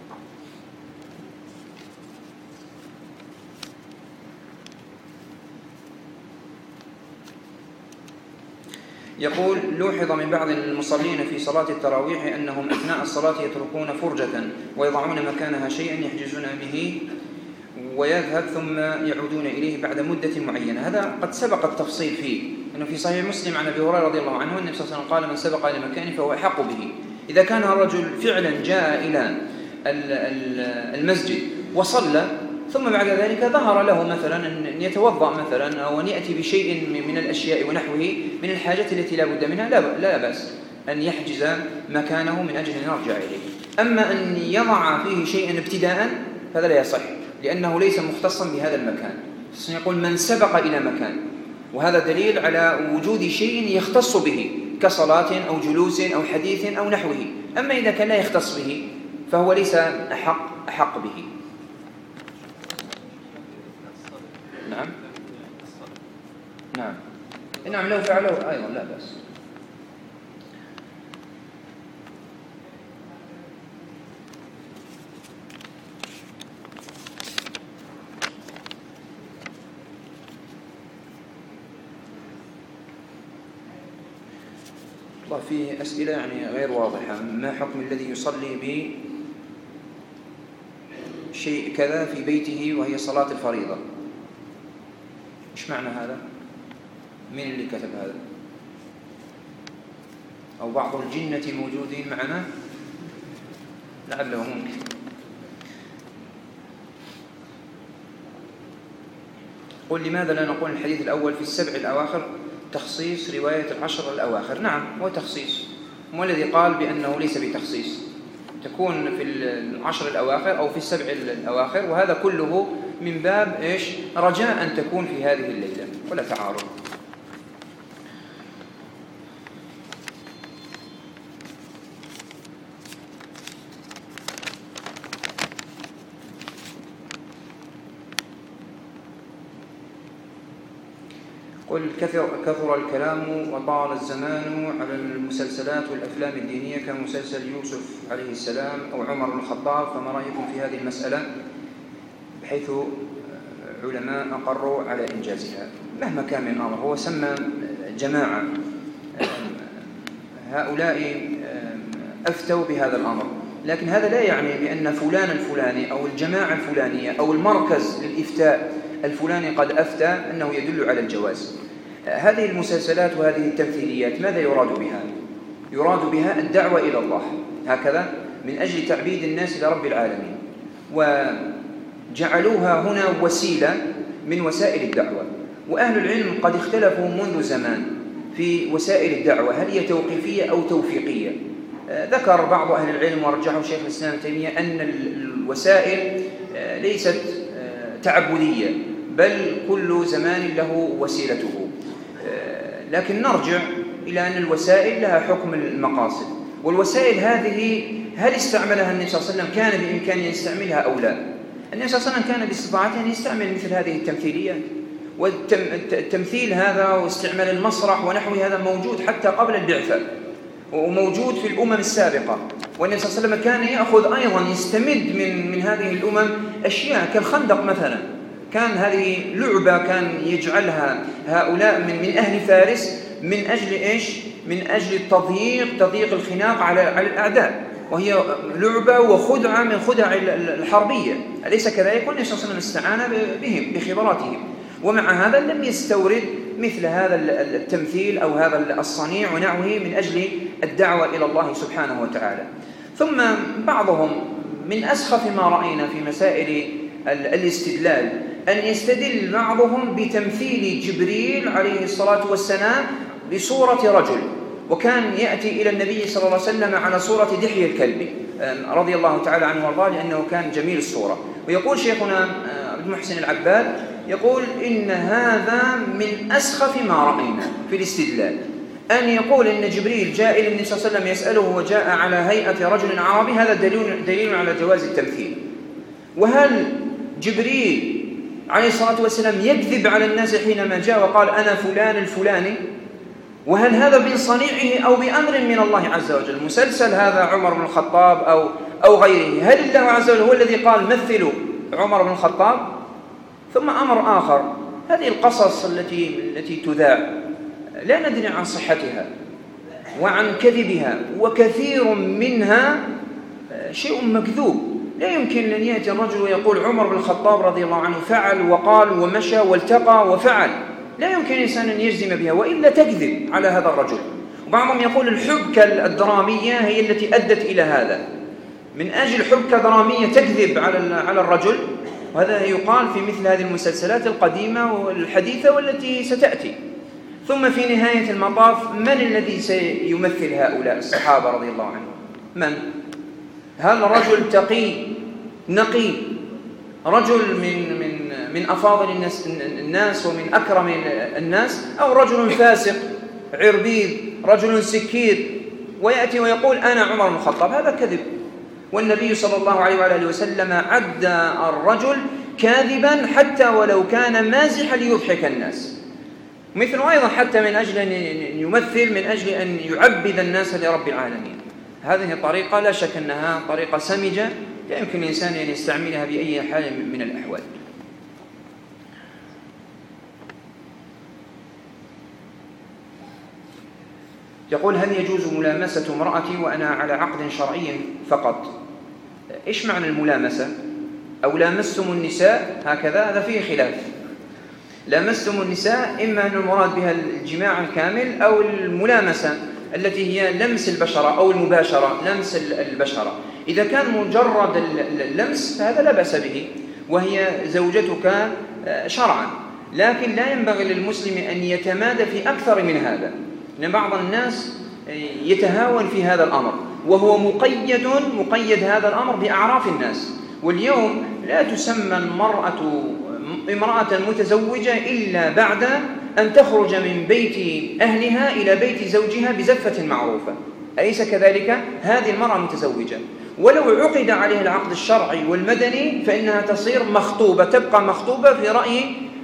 يقول: لوحظ من بعض المصلين في صلاة التراويح أنهم أثناء الصلاة يتركون فرجة ويضعون مكانها شيئا يحجزون به ويذهب ثم يعودون إليه بعد مدة معينة. هذا قد سبق التفصيل فيه، أنه في صحيح مسلم عن أبي هريرة رضي الله عنه النبي صلى الله عليه وسلم قال: من سبق إلى مكان فهو أحق به. إذا كان الرجل فعلا جاء إلى المسجد وصلى ثم بعد ذلك ظهر له مثلا أن يتوضأ مثلا أو أن يأتي بشيء من الأشياء ونحوه من الحاجات التي لا بد منها، لا بأس أن يحجز مكانه من أجل أن يرجع إليه. أما أن يضع فيه شيئا ابتداء فهذا لا يصح، لأنه ليس مختصا بهذا المكان. يقول: من سبق إلى مكان، وهذا دليل على وجود شيء يختص به كصلاة أو جلوس أو حديث أو نحوه. أما إذا كان لا يختص به فهو ليس أحق به. نعم لو فعله أيضا لا بأس. الله فيه أسئلة يعني غير واضحة. ما حكم الذي يصلي بشيء كذا في بيته وهي صلاة الفريضة؟ إيش معنى هذا؟ مين اللي كتب هذا؟ أو بعض الجنة موجودين معنا؟ لعله ممكن. قل لماذا لا نقول الحديث الأول في السبع الأواخر تخصيص رواية العشر الأواخر؟ نعم هو تخصيص، هو الذي قال بأنه ليس بتخصيص، تكون في العشر الأواخر أو في السبع الأواخر، وهذا كله من باب إيش؟ رجاء أن تكون في هذه الليلة ولا تعارض. قل كثر الكلام وطال الزمان على المسلسلات والأفلام الدينية كمسلسل يوسف عليه السلام أو عمر بن الخطاب، فما رأيكم في هذه المسألة بحيث علماء أقروا على إنجازها؟ مهما كان من أمر، هو سمى جماعة هؤلاء أفتوا بهذا الأمر، لكن هذا لا يعني بأن فلان الفلاني أو الجماعة الفلانية أو المركز للإفتاء الفلاني قد أفتى أنه يدل على الجواز. هذه المسلسلات وهذه التمثيليات ماذا يراد بها؟ يراد بها الدعوة إلى الله هكذا من أجل تعبيد الناس إلى رب العالمين، وجعلوها هنا وسيلة من وسائل الدعوة. وأهل العلم قد اختلفوا منذ زمان في وسائل الدعوة، هل هي توقيفية أو توفيقية؟ ذكر بعض أهل العلم ورجحه شيخ الإسلام ابن تيمية أن الوسائل ليست تعبدية، بل كل زمان له وسيلته، لكن نرجع إلى أن الوسائل لها حكم المقاصد. والوسائل هذه هل استعملها النبي صلى الله عليه وسلم؟ كان بإمكانه يستعملها أو لا؟ النبي صلى الله عليه وسلم كان باستطاعته أن يستعمل مثل هذه التمثيليات، والتمثيل هذا واستعمال المسرح ونحو هذا موجود حتى قبل البعثة وموجود في الأمم السابقة، والنبي صلى الله عليه وسلم كان يأخذ أيضا يستمد من هذه الأمم أشياء كالخندق مثلا، كان هذه لعبة كان يجعلها هؤلاء من أهل فارس من أجل إيش؟ من أجل تضييق الخناق على الأعداء، وهي لعبة وخدعة من خدع الحربية، أليس كذلك؟ والنبي صلى الله عليه وسلم استعان بهم بخبراتهم، ومع هذا لم يستورد مثل هذا التمثيل أو هذا الصنيع ونحوه من أجل الدعوة إلى الله سبحانه وتعالى. ثم بعضهم من أسخف ما رأينا في مسائل الاستدلال أن يستدل بعضهم بتمثيل جبريل عليه الصلاة والسلام بصورة رجل، وكان يأتي إلى النبي صلى الله عليه وسلم على صورة دحية الكلب رضي الله تعالى عنه وارضاه لأنه كان جميل الصورة. ويقول شيخنا ابن محسن العباد يقول إن هذا من أسخف ما رأينا في الاستدلال، أن يقول إن جبريل جاء إلى النبي صلى الله عليه وسلم يسأله وجاء على هيئة رجل عربي، هذا دليل على جواز التمثيل. وهل جبريل عليه الصلاة والسلام يكذب على الناس حينما جاء وقال أنا فلان الفلاني؟ وهل هذا من صنيعه أو بأمر من الله عز وجل؟ مسلسل هذا عمر بن الخطاب أو غيره، هل الله عز وجل هو الذي قال مثلوا عمر بن الخطاب؟ ثم أمر آخر، هذه القصص التي تذاع لا ندري عن صحتها وعن كذبها، وكثير منها شيء مكذوب. لا يمكن أن يأتي الرجل ويقول عمر بن الخطاب رضي الله عنه فعل وقال ومشى والتقى وفعل، لا يمكن إنسان أن يجزم بها وإلا تكذب على هذا الرجل. وبعضهم يقول الحبكة الدرامية هي التي أدت إلى هذا، من أجل حبكة درامية تكذب على الرجل، وهذا يقال في مثل هذه المسلسلات القديمة والحديثة والتي ستأتي. ثم في نهاية المطاف من الذي سيمثل هؤلاء الصحابة رضي الله عنهم؟ من؟ هل رجل تقي نقي، رجل من أفاضل الناس ومن أكرم الناس، أو رجل فاسق عربيد رجل سكير ويأتي ويقول أنا عمر بن الخطاب؟ هذا كذب. والنبي صلى الله عليه وآله وسلم عد الرجل كاذبا حتى ولو كان مازحا ليضحك الناس، مثل أيضا حتى من أجل أن يمثل من أجل أن يعبد الناس لرب العالمين. هذه طريقة لا شك أنها طريقة سمجة لا يمكن الإنسان أن يستعملها بأي حال من الأحوال. يقول: هل يجوز ملامسة امرأتي وأنا على عقد شرعي فقط؟ إيش معنى الملامسة؟ أو لامستم النساء هكذا؟ هذا فيه خلاف. لامستم النساء إما أن المراد بها الجماع الكامل أو الملامسة التي هي لمس البشرة أو المباشرة، لمس البشرة. إذا كان مجرد اللمس فهذا لا بأس به، وهي زوجتك شرعا، لكن لا ينبغي للمسلم أن يتمادى في أكثر من هذا، لأن بعض الناس يتهاون في هذا الأمر، وهو مقيد هذا الأمر بأعراف الناس. واليوم لا تسمى المرأة امرأة متزوجة إلا بعد أن تخرج من بيت أهلها إلى بيت زوجها بزفة معروفة، أليس كذلك؟ هذه المرأة متزوجة، ولو عقد عليها العقد الشرعي والمدني فإنها تصير مخطوبة، تبقى مخطوبة في رأي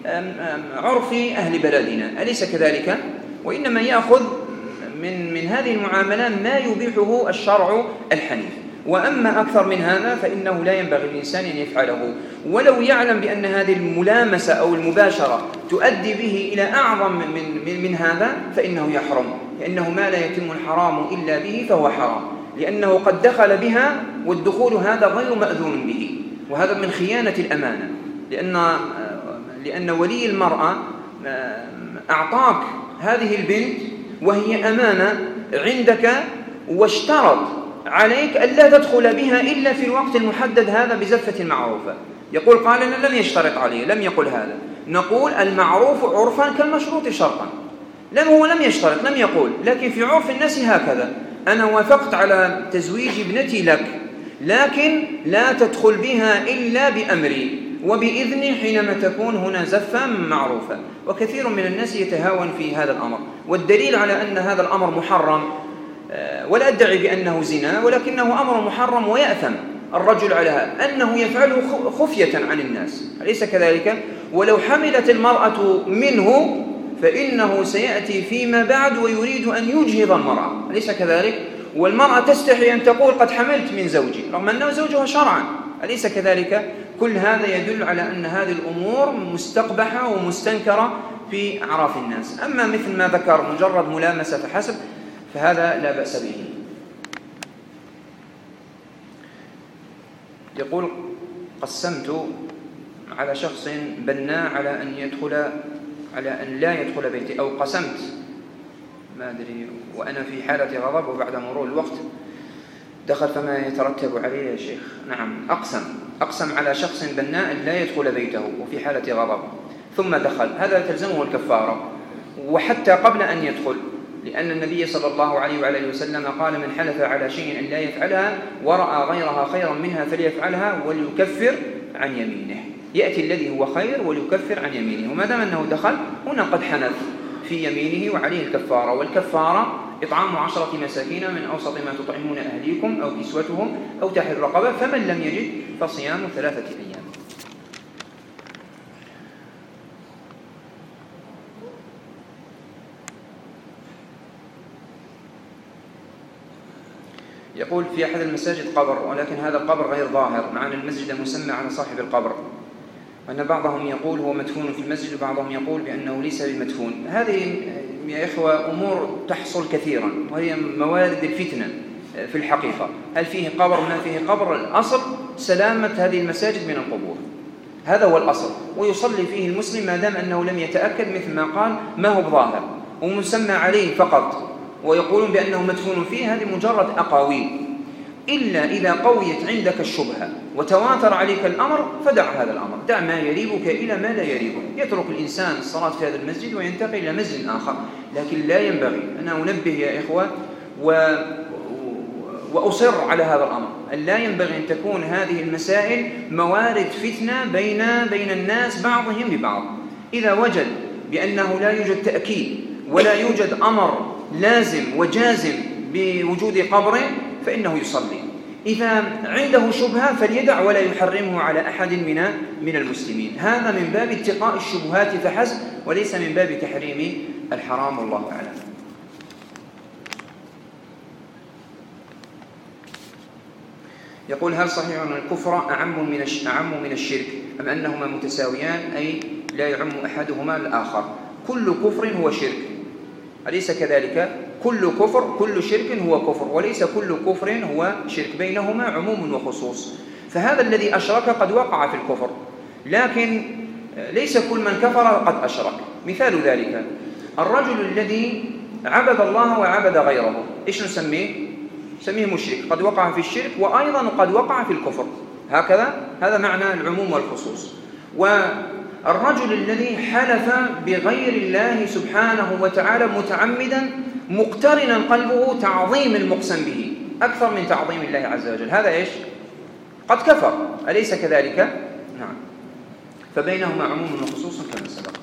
عرف أهل بلدنا، أليس كذلك؟ وإنما يأخذ من هذه المعاملة ما يبيحه الشرع الحنيف، وأما أكثر من هذا فإنه لا ينبغي للإنسان أن يفعله، ولو يعلم بأن هذه الملامسة أو المباشرة تؤدي به إلى أعظم من هذا فإنه يحرم، لأنه ما لا يتم الحرام إلا به فهو حرام، لأنه قد دخل بها، والدخول هذا غير مأذون به، وهذا من خيانة الأمانة، لأن ولي المرأة أعطاك هذه البنت وهي أمانة عندك، واشترط عليك ألا تدخل بها إلا في الوقت المحدد هذا بزفة معروفة. يقول قال لم يشترط عليه، لم يقل هذا، نقول المعروف عرفا كالمشروط شرطا. هو لم يشترط، لم يقول، لكن في عرف الناس هكذا: أنا وافقت على تزويج ابنتي لك، لكن لا تدخل بها إلا بأمري وبإذني حينما تكون هنا زفة معروفة. وكثير من الناس يتهاون في هذا الأمر، والدليل على أن هذا الأمر محرم، ولا أدعي بأنه زنا، ولكنه أمر محرم ويأثم الرجل على هذا، أنه يفعله خفية عن الناس، أليس كذلك؟ ولو حملت المرأة منه فإنه سيأتي فيما بعد ويريد أن يجهض المرأة، أليس كذلك؟ والمرأة تستحي أن تقول قد حملت من زوجي، رغم أنه زوجها شرعا، أليس كذلك؟ كل هذا يدل على أن هذه الأمور مستقبحة ومستنكرة في أعراف الناس. أما مثل ما ذكر مجرد ملامسة فحسب فهذا لا بأس به. يقول: قسمت على شخص بناء على أن لا يدخل بيتي، أو قسمت ما أدري وأنا في حالة غضب، وبعد مرور الوقت دخل، فما يترتب عليه يا شيخ؟ نعم، أقسم على شخص بناء لا يدخل بيته وفي حالة غضب ثم دخل، هذا تلزمه الكفارة، وحتى قبل أن يدخل، لأن النبي صلى الله عليه وآله وسلم قال: من حلف على شيء أن لا يفعلها ورأى غيرها خيرا منها فليفعلها وليكفر عن يمينه. يأتي الذي هو خير وليكفر عن يمينه، وما دام أنه دخل هنا قد حنث في يمينه وعليه الكفارة، والكفارة إطعام 10 مساكين من أوسط ما تطعمون أهليكم أو كسوتهم أو تحرير رقبة، فمن لم يجد فصيام 3 أيام. يقول: في أحد المساجد قبر، ولكن هذا القبر غير ظاهر، مع أن المسجد مسمى على صاحب القبر، وأن بعضهم يقول هو مدفون في المسجد، وبعضهم يقول بأنه ليس بمدفون. هذه يا إخوة أمور تحصل كثيرا، وهي موارد الفتنة في الحقيقة. هل فيه قبر ما فيه قبر؟ الأصل سلامة هذه المساجد من القبور، هذا هو الأصل، ويصلي فيه المسلم ما دام أنه لم يتأكد، مثل ما قال ما هو بظاهر ومسمى عليه فقط، ويقولون بأنه مدفون فيه، هذه مجرد أقاويل. إلا إذا قويت عندك الشبهة وتواتر عليك الأمر فدع هذا الأمر، دع ما يريبك إلى ما لا يريبك. يترك الإنسان الصلاة في هذا المسجد وينتقل إلى مسجد آخر، لكن لا ينبغي. أنا أنبه يا إخوة وأصر على هذا الأمر، أن لا ينبغي أن تكون هذه المسائل موارد فتنة بين الناس بعضهم ببعض. إذا وجد بأنه لا يوجد تأكيد ولا يوجد أمر لازم وجازم بوجود قبر فإنه يصلي. إذا عنده شبهة فليدع ولا يحرمه على أحد من المسلمين. هذا من باب اتقاء الشبهات فحسب، وليس من باب تحريم الحرام، والله أعلم. يقول: هل صحيح أن الكفر أعم من الشرك، أم أنهما متساويان، أي لا يعم أحدهما الآخر؟ كل كفر هو شرك، أليس كذلك؟ كل شرك هو كفر، وليس كل كفر هو شرك، بينهما عموم وخصوص. فهذا الذي أشرك قد وقع في الكفر، لكن ليس كل من كفر قد أشرك. مثال ذلك الرجل الذي عبد الله وعبد غيره، إيش نسميه؟ نسميه مشرك، قد وقع في الشرك وأيضا قد وقع في الكفر. هكذا هذا معنى العموم والخصوص. والرجل الذي حلف بغير الله سبحانه وتعالى متعمدا مقترنا قلبه تعظيم المقسم به أكثر من تعظيم الله عز وجل، هذا إيش؟ قد كفر، أليس كذلك؟ نعم. فبينهما عموم وخصوص كما سبق.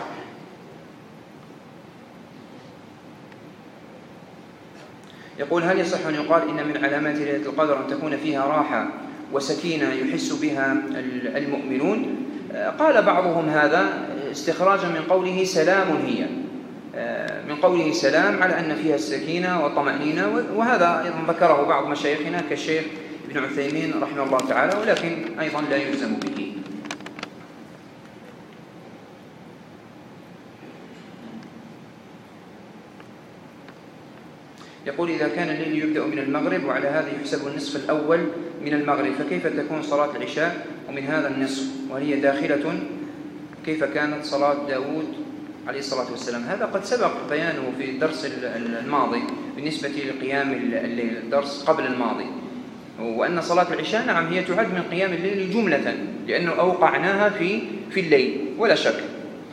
يقول: هل يصح أن يقال إن من علامات ليلة القدر أن تكون فيها راحة وسكينة يحس بها المؤمنون؟ قال بعضهم هذا استخراجا من قوله سلام هي، من قوله سلام على أن فيها السكينة والطمأنينة، وهذا أيضا ذكره بعض مشايخنا كالشيخ ابن عثيمين رحمه الله تعالى، ولكن أيضا لا يلزم به. يقول: إذا كان الليل يبدأ من المغرب وعلى هذا يحسب النصف الأول من المغرب، فكيف تكون صلاة العشاء ومن هذا النصف وهل هي داخلة؟ كيف كانت صلاة داود عليه الصلاة والسلام؟ هذا قد سبق بيانه في الدرس الماضي بالنسبة لقيام الليل، الدرس قبل الماضي، وأن صلاة العشاء نعم هي تعد من قيام الليل جملة، لأنه أوقعناها في الليل ولا شك.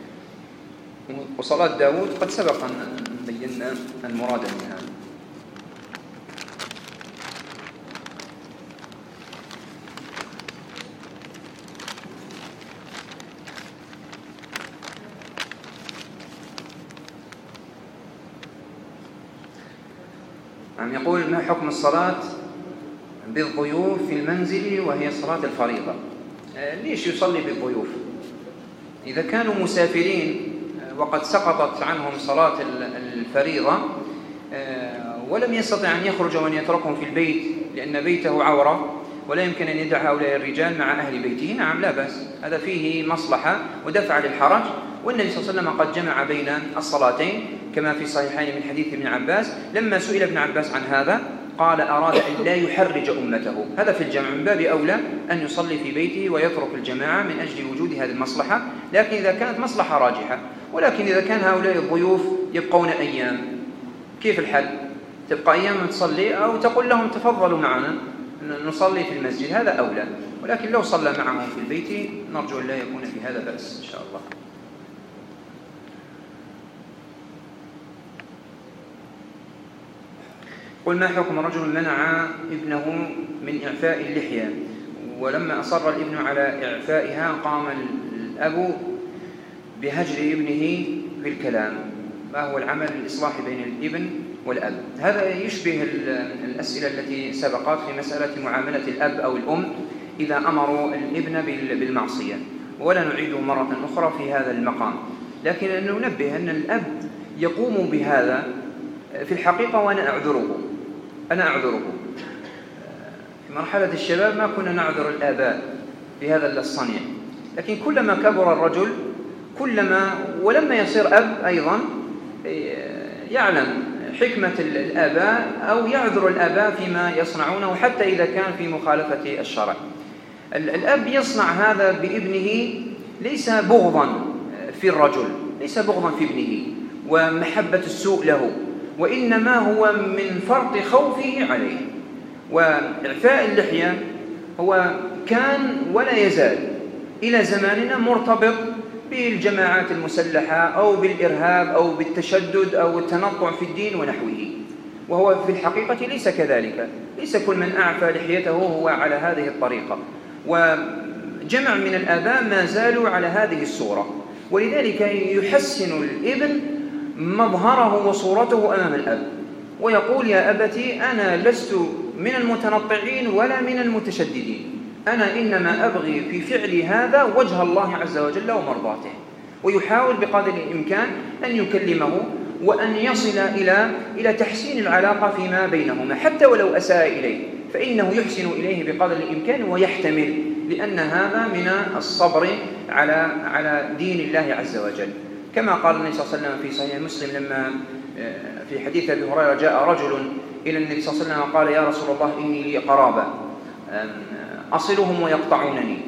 وصلاة داود قد سبق أن بينا المراد منها. يقول: ما حكم الصلاة بالضيوف في المنزل وهي صلاة الفريضة؟ ليش يصلي بالضيوف؟ إذا كانوا مسافرين وقد سقطت عنهم صلاة الفريضة ولم يستطع أن يخرج وأن يتركهم في البيت لأن بيته عورة ولا يمكن أن يدع هؤلاء الرجال مع أهل بيته، نعم لا بأس، هذا فيه مصلحة ودفع للحرج. والنبي صلى الله عليه وسلم قد جمع بين الصلاتين كما في صحيحين من حديث ابن عباس، لما سئل ابن عباس عن هذا قال: أراد أن لا يحرج أمته. هذا في الجمع، من باب أولى أن يصلي في بيته ويترك الجماعة من أجل وجود هذه المصلحة، لكن إذا كانت مصلحة راجحة. ولكن إذا كان هؤلاء الضيوف يبقون أيام، كيف الحل؟ تبقى أيام تصلي أو تقول لهم تفضلوا معنا نصلي في المسجد، هذا أولى. ولكن لو صلى معهم في البيت نرجو أن لا يكون في هذا بأس إن شاء الله. قل: ما حكم رجل منع ابنه من إعفاء اللحية، ولما أصر الابن على إعفائها قام الأب بهجر ابنه بالكلام، ما هو العمل للإصلاح بين الابن والأب؟ هذا يشبه الأسئلة التي سبقت في مسألة معاملة الأب أو الأم إذا أمروا الابن بالمعصية، ولا نعيده مرة أخرى في هذا المقام. لكن ننبه أن الأب يقوم بهذا في الحقيقة وأنا أعذره. في مرحلة الشباب ما كنا نعذر الآباء بهذا الصنيع، لكن كلما كبر الرجل ولما يصير أب أيضا يعلم حكمة الآباء أو يعذر الآباء فيما يصنعونه حتى إذا كان في مخالفة الشرع. الأب يصنع هذا بابنه ليس بغضا في الرجل، ليس بغضا في ابنه ومحبة السوء له، وإنما هو من فرط خوفه عليه. وإعفاء اللحية هو كان ولا يزال إلى زماننا مرتبط بالجماعات المسلحة أو بالإرهاب أو بالتشدد أو التنطع في الدين ونحوه، وهو في الحقيقة ليس كذلك. ليس كل من أعفى لحيته هو على هذه الطريقة، وجمع من الآباء ما زالوا على هذه الصورة، ولذلك يحسن الابن مظهره وصورته أمام الأب ويقول: يا أبتي أنا لست من المتنطعين ولا من المتشددين، أنا إنما أبغي في فعلي هذا وجه الله عز وجل ومرضاته. ويحاول بقدر الإمكان أن يكلمه وأن يصل إلى تحسين العلاقة فيما بينهما، حتى ولو أساء إليه فإنه يحسن إليه بقدر الإمكان ويحتمل، لأن هذا من الصبر على دين الله عز وجل. كما قال النبي صلى الله عليه وسلم في صحيح مسلم لما في حديث أبي هريرة جاء رجل إلى النبي صلى الله عليه وسلم وقال: يا رسول الله، إني لي قرابة أصلهم ويقطعونني،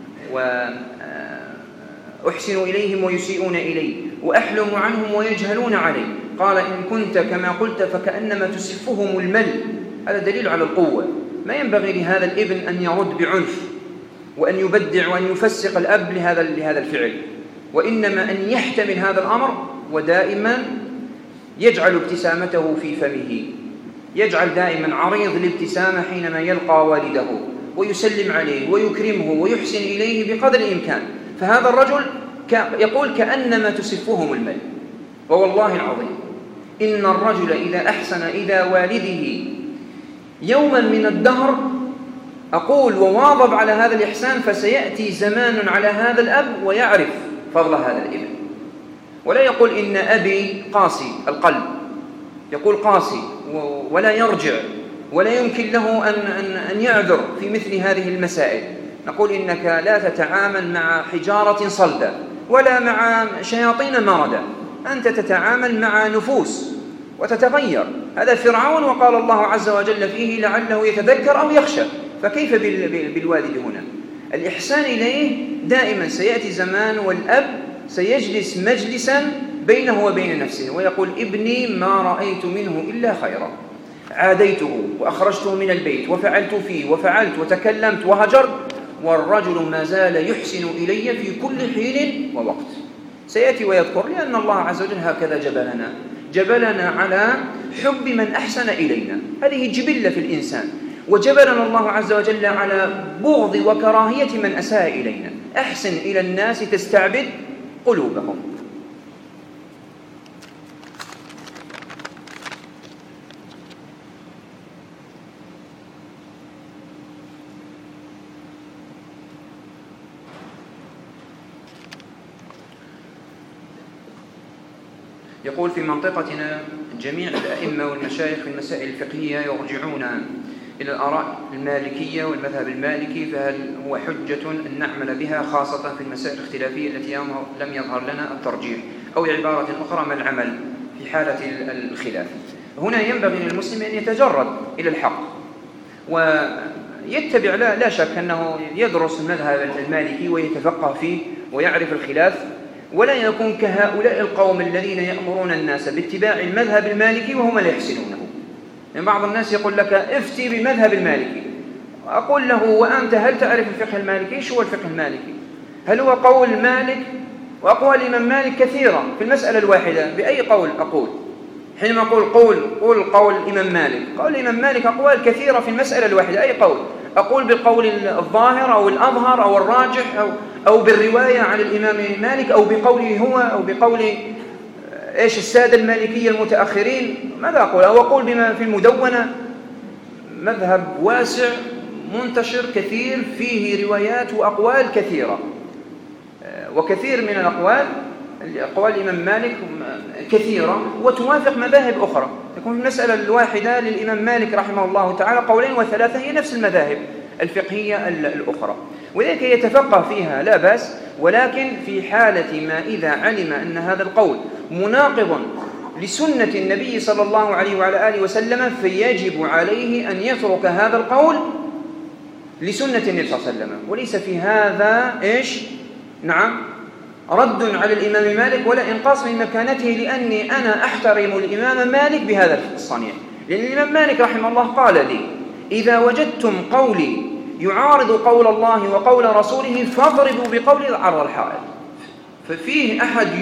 وأحسن إليهم ويسيئون إلي، وأحلم عنهم ويجهلون علي. قال: إن كنت كما قلت فكأنما تسفهم المل. هذا دليل على القوة. ما ينبغي لهذا الابن أن يرد بعنف وأن يبدع وأن يفسق الأب لهذا الفعل، وإنما أن يحتمل هذا الأمر، ودائما يجعل ابتسامته في فمه، يجعل دائما عريض الابتسامة حينما يلقى والده، ويسلم عليه ويكرمه ويحسن إليه بقدر الإمكان. فهذا الرجل يقول: كأنما تسفهم المل. ووالله العظيم إن الرجل إذا أحسن إلى والده يوما من الدهر، أقول وواظب على هذا الإحسان، فسيأتي زمان على هذا الأب ويعرف فضل هذا الابن. ولا يقول إن أبي قاسي القلب، يقول قاسي ولا يرجع، ولا يمكن له أن يعذر في مثل هذه المسائل. نقول: إنك لا تتعامل مع حجارة صلدة ولا مع شياطين مردة، أنت تتعامل مع نفوس وتتغير. هذا فرعون، وقال الله عز وجل فيه: لعله يتذكر أو يخشى. فكيف بالوالد هنا؟ الإحسان إليه دائما سيأتي زمان والأب سيجلس مجلسا بينه وبين نفسه ويقول: ابني ما رأيت منه إلا خيرا، عاديته وأخرجته من البيت وفعلت فيه وفعلت وتكلمت وهجرت، والرجل ما زال يحسن إلي في كل حين ووقت. سيأتي ويذكر: لأن الله عز وجل هكذا جبلنا على حب من أحسن إلينا. هذه جبلة في الإنسان. وجبلنا الله عز وجل على بغض وكراهية من أساء إلينا. أحسن إلى الناس تستعبد قلوبهم. يقول: في منطقتنا جميع الأئمة والمشايخ في المسائل الفقهية يرجعون إلى الآراء المالكية والمذهب المالكي، فهل هو حجة أن نعمل بها خاصة في المسائل الاختلافية التي لم يظهر لنا الترجيح؟ أو عبارة أخرى: ما العمل في حالة الخلاف؟ هنا ينبغي للمسلم أن يتجرد إلى الحق ويتبع، لا شك أنه يدرس المذهب المالكي ويتفقه فيه ويعرف الخلاف، ولا يكون كهؤلاء القوم الذين يأمرون الناس باتباع المذهب المالكي وهم لا يحسنونه. يعني بعض الناس يقول لك: افتي بمذهب المالكي. أقول له: وأنت هل تعرف الفقه المالكي؟ شو الفقه المالكي؟ هل هو قول مالك؟ وأقوال الإمام مالك كثيرة في المسألة الواحدة. بأي قول أقول؟ حينما أقول قول الإمام مالك، قول الإمام مالك أقوال كثيرة في المسألة الواحدة. أي قول؟ أقول بالقول الظاهر أو الأظهر أو الراجح أو بالرواية عن الإمام مالك، أو بقوله هو، أو بقول السادة المالكية المتأخرين. ماذا أقول؟ أو أقول بما في المدونة. مذهب واسع منتشر كثير فيه روايات وأقوال كثيرة، وكثير من أقوال الإمام مالك كثيرة وتوافق مذاهب أخرى. تكون المسألة الواحدة للإمام مالك رحمه الله تعالى قولين وثلاثة هي نفس المذاهب الفقهية الأخرى، وذلك يتفقه فيها لا بأس. ولكن في حالة ما إذا علم أن هذا القول مناقض لسنة النبي صلى الله عليه وعلى آله وسلم، فيجب عليه أن يترك هذا القول لسنة النبي صلى الله عليه وسلم. وليس في هذا رد على الإمام مالك ولا إنقاص من مكانته، لأني أنا أحترم الإمام مالك بهذا الصنيع. لأن الإمام مالك رحمه الله قال لي: إذا وجدتم قولي يعارض قول الله وقول رسوله فاضربوا بقولي عرض الحائط. ففيه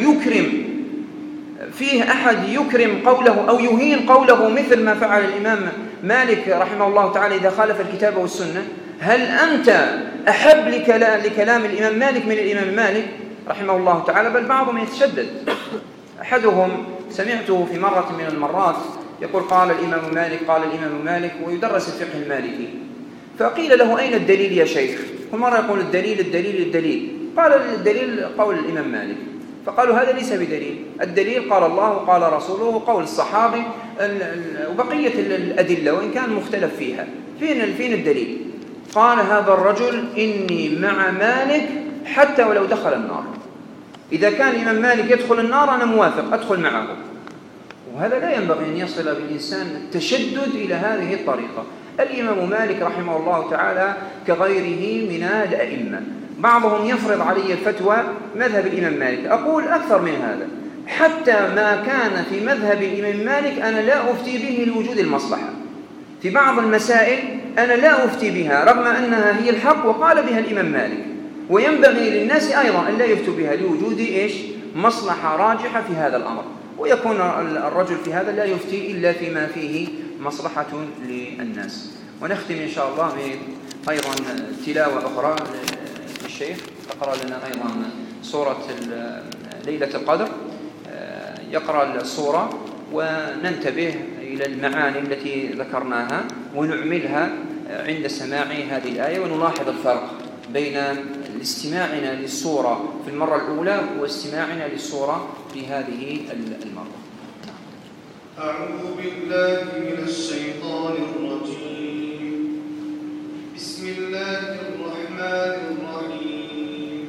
أحد يكرم قوله أو يهين قوله مثل ما فعل الإمام مالك رحمه الله تعالى إذا خالف الكتاب والسنة. هل أنت أحب لكلام الإمام مالك من الإمام مالك رحمه الله تعالى؟ بل بعضهم يتشدد. أحدهم سمعته في مرة من المرات يقول: قال الإمام مالك ويدرس الفقه المالكي، فقيل له: أين الدليل يا شيخ؟ كل مرة يقول الدليل. قال: الدليل قول الإمام مالك. فقالوا: هذا ليس بدليل، الدليل قال الله وقال رسوله وقول الصحابي وبقية الأدلة وإن كان مختلف فيها. فين الدليل؟ قال هذا الرجل: إني مع مالك حتى ولو دخل النار. إذا كان الإمام مالك يدخل النار أنا موافق أدخل معه. وهذا لا ينبغي أن يصل بالإنسان التشدد إلى هذه الطريقة. الإمام مالك رحمه الله تعالى كغيره من الأئمة، بعضهم يفرض علي الفتوى مذهب الإمام مالك، أقول أكثر من هذا، حتى ما كان في مذهب الإمام مالك أنا لا أفتي به لوجود المصلحة. في بعض المسائل أنا لا أفتي بها رغم أنها هي الحق وقال بها الإمام مالك، وينبغي للناس أيضا أن لا يفتوا بها لوجود مصلحة راجحة في هذا الأمر، ويكون الرجل في هذا لا يفتي إلا فيما فيه مصلحة للناس. ونختم إن شاء الله أيضا تلاوة أخرى للشيخ، تقرأ لنا أيضا سورة ليلة القدر، يقرأ السورة وننتبه إلى المعاني التي ذكرناها ونعملها عند سماع هذه الآية، ونلاحظ الفرق بين استماعنا للسورة في المرة الأولى واستماعنا للسورة في هذه المرة. أعوذ بالله من الشيطان الرجيم. بسم الله الرحمن الرحيم.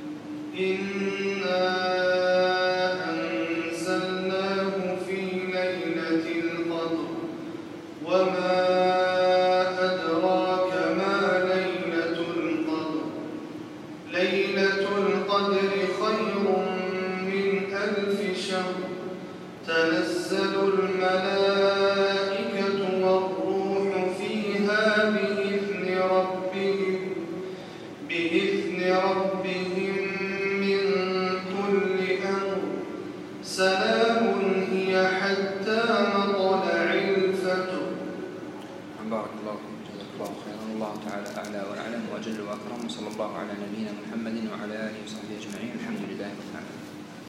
إنا أنزلناه في ليلة القدر وما أدراك ما ليلة القدر. ليلة القدر خير من 1000 شهر. تنزل الملائكة والروح فيها بإذن ربهم من كل أمر. سلام هي حتى مطلع الفجر. بارك الله فيك، جزاك الله خيرا. الله تعالى أعلى وأعلم وأجل وأكرم، صلى الله على نبينا محمد وعلى آله وصحبه أجمعين. الحمد لله رب العالمين.